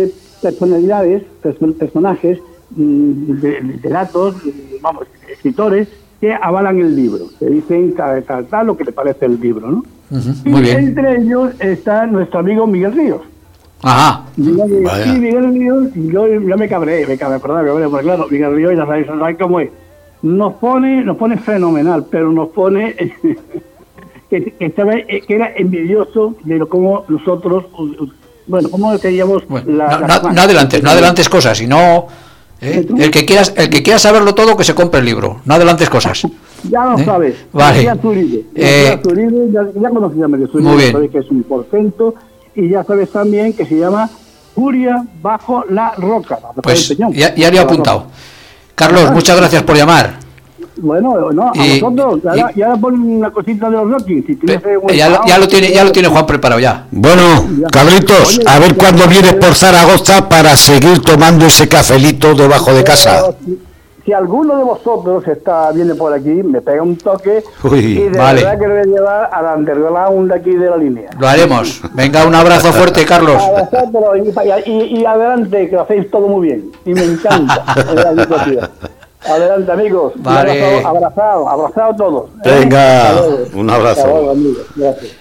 personajes, literatos, escritores, que avalan el libro, que dicen tal lo que te parece el libro, ¿no? Muy bien. Entre ellos está nuestro amigo Miguel Ríos. Ajá. Miguel Ríos, y yo me cabré, perdón, porque claro, Miguel Ríos, ya sabéis cómo es. Nos pone fenomenal, pero nos pone que era envidioso de cómo nosotros, cómo queríamos... no adelantes cosas, sino... El que quiera saberlo todo, que se compre el libro. No adelantes cosas. Ya lo sabes. Vale. Ya conocí a Medio Zuribe. Muy bien. Sabes que es un portento, y ya sabes también que se llama Furia bajo la roca. Pues ya le he apuntado. Carlos, muchas gracias por llamar. Bueno, a vosotros, y ahora pon una cosita de los Rocking. Si ya lo tiene Juan preparado ya. Bueno, Carlitos, a ver cuándo vienes por Zaragoza para seguir tomando ese cafelito debajo de casa. Si alguno de vosotros viene por aquí, me pega un toque. Y de verdad que lo voy a llevar a la underground de aquí de la línea. Lo haremos. Venga, un abrazo fuerte, Carlos. A vosotros, y adelante, que lo hacéis todo muy bien. Y me encanta la iniciativa. Adelante, amigos. Vale. Abrazado todos. Venga, un abrazo. Luego, amigos. Gracias.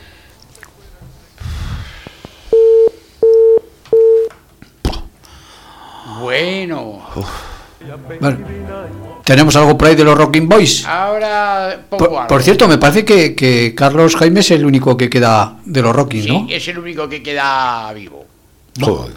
Bueno, ¿tenemos algo por ahí de los Rocking Boys? Ahora por cierto, me parece que Carlos Jaime es el único que queda de los Rocking, ¿no? Sí, es el único que queda vivo. Joder.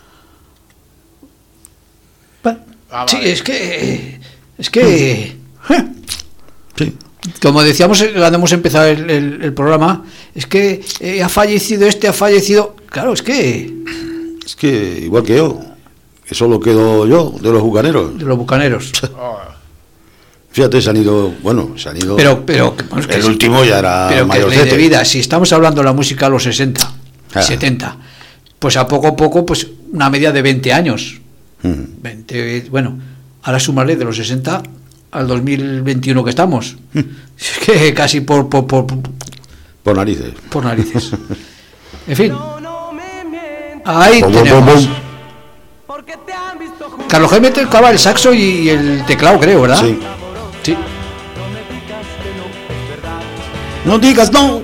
Sí, es que sí. Como decíamos cuando hemos empezado el programa, es que ha fallecido. Claro, es que igual que yo, que solo quedo yo de los bucaneros. Fíjate, se han ido. Pero el último ya era mayorcete. De vida, si estamos hablando de la música de los 60, 70, pues a poco, pues una media de 20 años. 20, ahora súmale de los 60 al 2021 que estamos. Es que casi por narices. Por narices. En fin. Ahí tenemos. Carlos Jaime tocaba el saxo y el teclado, creo, ¿verdad? Sí. No digas no.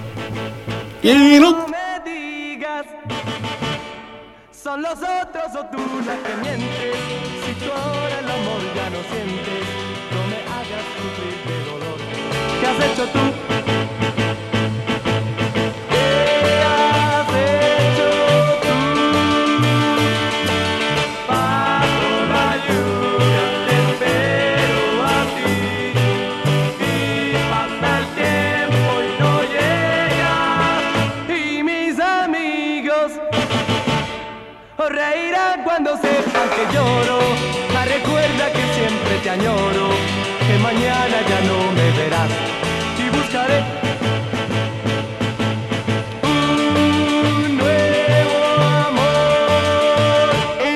No me digas, son los otros o tú la que mientes. Si tú ahora el amor ya no sientes, no me hagas sufrir de dolor. ¿Qué has hecho tú? Reirán cuando sepan que lloro, recuerda que siempre te añoro, que mañana ya no me verás y buscaré un nuevo amor.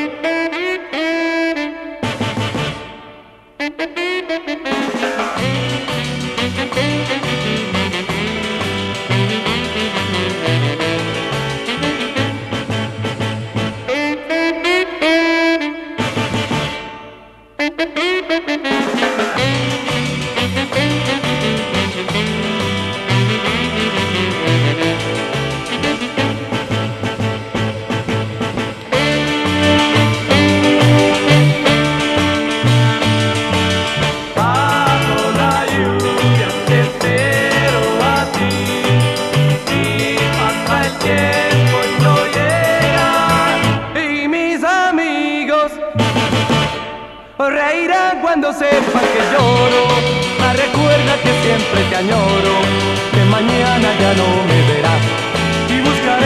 Reirán cuando sepan que lloro, recuerda que siempre te añoro, que mañana ya no me verás y buscaré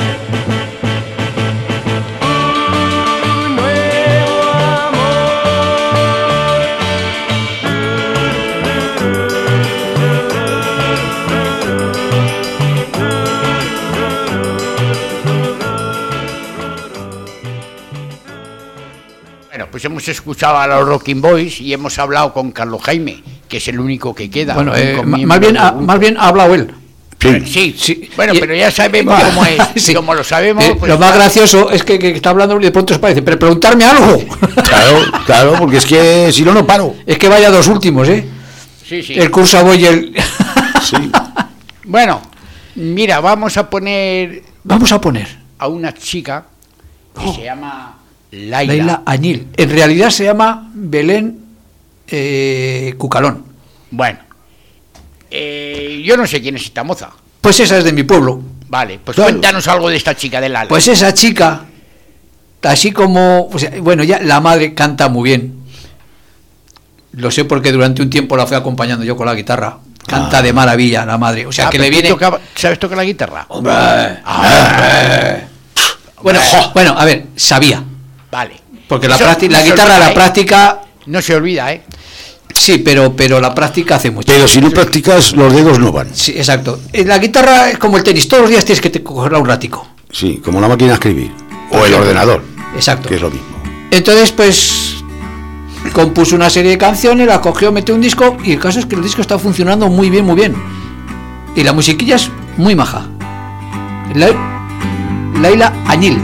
un nuevo Bueno, pues hemos escuchado a los Rocking Boys y hemos hablado con Carlos Jaime, que es el único que queda. Bueno, más bien ha hablado él. Sí. Bueno, pero ya sabemos cómo es. Sí. Como lo sabemos. Pues lo más gracioso es que está hablando y de pronto se parece, pero preguntarme algo. Claro, porque es que si no, no paro. Es que vaya dos últimos, ¿eh? Sí. El Cursa Boy y el. Sí. Bueno, mira, vamos a poner a una chica que se llama Laila Añil. En realidad se llama Belén Cucalón. Bueno, yo no sé quién es esta moza. Pues esa es de mi pueblo. Vale, pues claro. Cuéntanos algo de esta chica de Laila. Pues esa chica, así como, bueno, ya la madre canta muy bien. Lo sé porque durante un tiempo la fui acompañando yo con la guitarra. Canta de maravilla la madre. O sea, que le viene. ¿Sabes tocar la guitarra? ¡Hombre! Bueno, a ver, sabía. Vale. Porque la guitarra, la práctica. No se olvida, ¿eh? Sí, pero la práctica hace mucho. Pero si no practicas, los dedos no van. Sí, exacto. La guitarra es como el tenis, todos los días tienes que cogerla un ratico. Sí, como la máquina de escribir. O el ordenador. Exacto. Que es lo mismo. Entonces, pues, compuso una serie de canciones, la cogió, metió un disco, y el caso es que el disco está funcionando muy bien, muy bien. Y la musiquilla es muy maja. Laila Añil.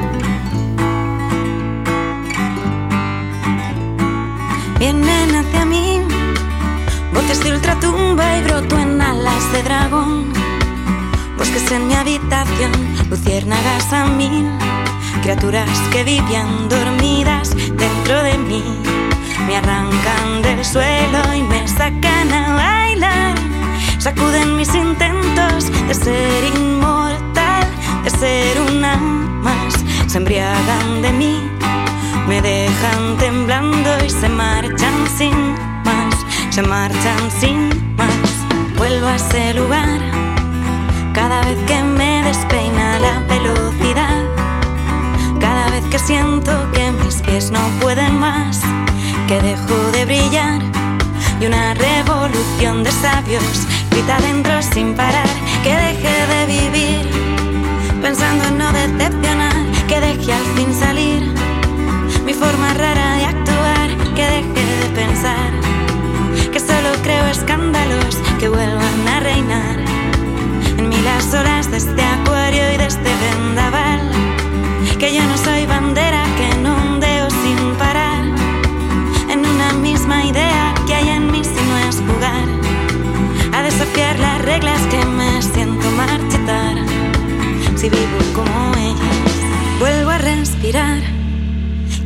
Vienen hacia mí voces de ultratumba y broto en alas de dragón. Bosques en mi habitación, luciérnagas a mil, criaturas que vivían dormidas dentro de mí. Me arrancan del suelo y me sacan a bailar. Sacuden mis intentos de ser inmortal, de ser una más. Se embriagan de mí, me dejan temblando y se marchan sin más, se marchan sin más. Vuelvo a ese lugar cada vez que me despeina la velocidad, cada vez que siento que mis pies no pueden más, que dejo de brillar y una revolución de sabios grita dentro sin parar, que deje de vivir pensando en no decepcionar, que deje al fin salir mi forma rara de actuar, que deje de pensar que solo creo escándalos que vuelvan a reinar en mí las olas de este acuario y de este vendaval, que yo no soy bandera, que no ondeo sin parar misma idea que hay en mí si no es jugar a desafiar las reglas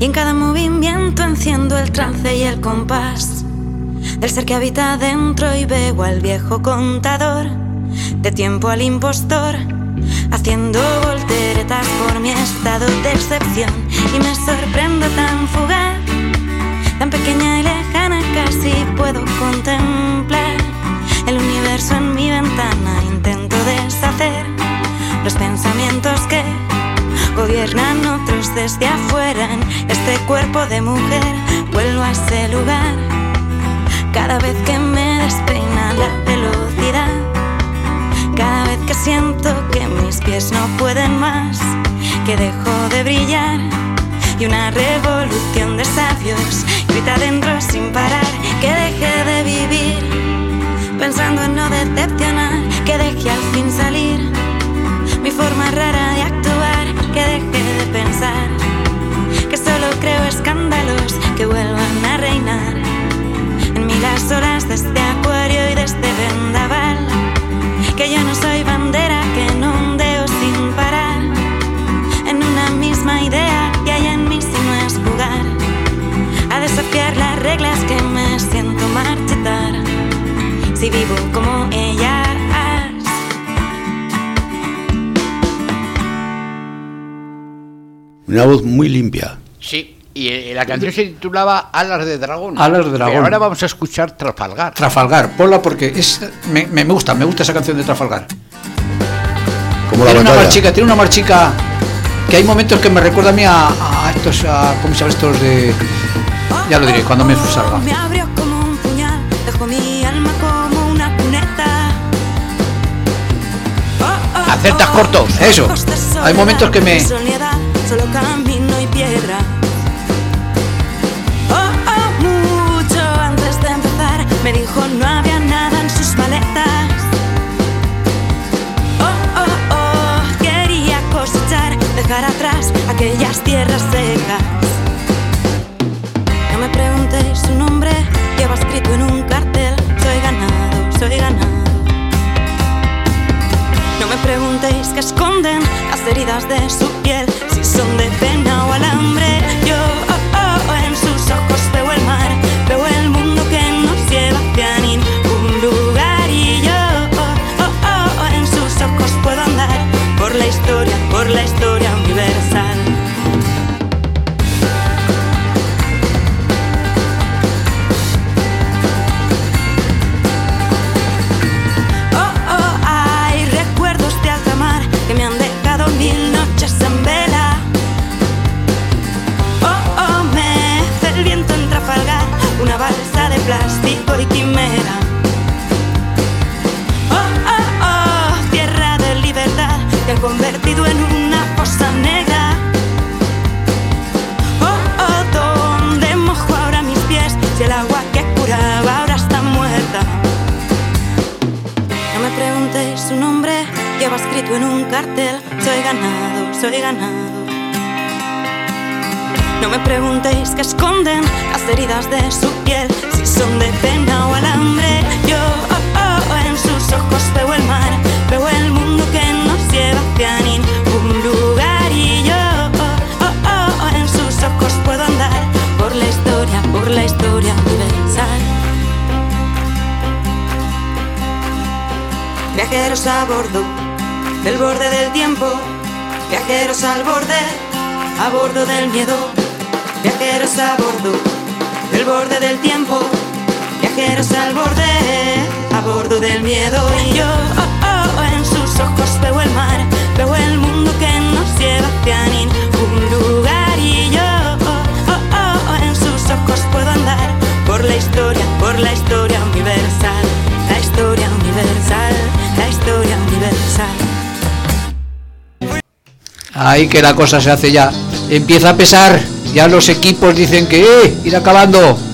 y en cada movimiento enciendo el trance y el compás del ser que habita dentro, y veo al viejo contador de tiempo al impostor haciendo volteretas por mi estado de excepción, y me sorprendo tan fugaz, tan pequeña y lejana, casi puedo contemplar el universo en mi ventana. Intento deshacer los pensamientos que gobiernan otros desde afuera. En este cuerpo de mujer vuelvo a ese lugar cada vez que me despeina la velocidad, cada vez que siento que mis pies no pueden más, que dejo de brillar, y una revolución de sabios grita dentro sin parar que deje de vivir pensando en no decepcionar, que deje al fin salir mi forma rara de actuar, que deje de pensar que solo creo escándalos que vuelvan a reinar en mí las olas de este acuario y de este vendaval, que yo no soy bandera, que no ondeo sin parar en una misma idea, y hay en mí si no es jugar a desafiar las reglas que me siento marchitar si vivo como ellas. Una voz muy limpia. Sí, y la canción se titulaba Alas de Dragón. Alas de Dragón. Pero ahora vamos a escuchar Trafalgar. Trafalgar, ponla porque me gusta esa canción de Trafalgar. Como tiene una marchica que hay momentos que me recuerda a mí a estos, ¿cómo se llama estos de...? Ya lo diré cuando me salga. Me abrió como un puñal, dejó mi alma como una cuneta. Acertas cortos. Eso, hay momentos que me... Solo camino y piedra. Mucho antes de empezar me dijo no había nada en sus maletas. Quería cosechar, dejar atrás aquellas tierras secas. No me preguntéis su nombre, lleva escrito en un cartel: soy ganado, soy ganado. No me preguntéis qué esconden las heridas de su piel, si son de pena o alambre. Yo en sus ojos veo el mar, veo el mundo que nos lleva hacia ningún lugar, y yo en sus ojos puedo andar por la historia universal. Hay recuerdos de alta mar que me han dejado 1000 noches en vela. Me hace el viento en Trafalgar, una balsa de plástico y quimera. Tierra de libertad que han convertido en una fosa negra. Donde mojo ahora mis pies, si el agua que curaba ahora está muerta. No me preguntéis su nombre, lleva escrito en un cartel: soy ganado, soy ganado. No me preguntéis qué esconden las heridas de su piel, si son de pena o alambre. Yo en sus ojos veo el mar, veo el mundo que nos lleva hacia ningún lugar, y yo en sus ojos puedo andar por la historia universal. Viajeros a bordo del borde del tiempo, viajeros al borde, a bordo del miedo. Viajeros a bordo del borde del tiempo, viajeros al borde, a bordo del miedo, y yo en sus ojos veo el mar, veo el mundo que nos lleva hacia ningún lugar, y yo en sus ojos puedo andar por la historia universal, la historia universal, la historia universal. Ahí que la cosa se hace ya, empieza a pesar, ya los equipos dicen que ir acabando.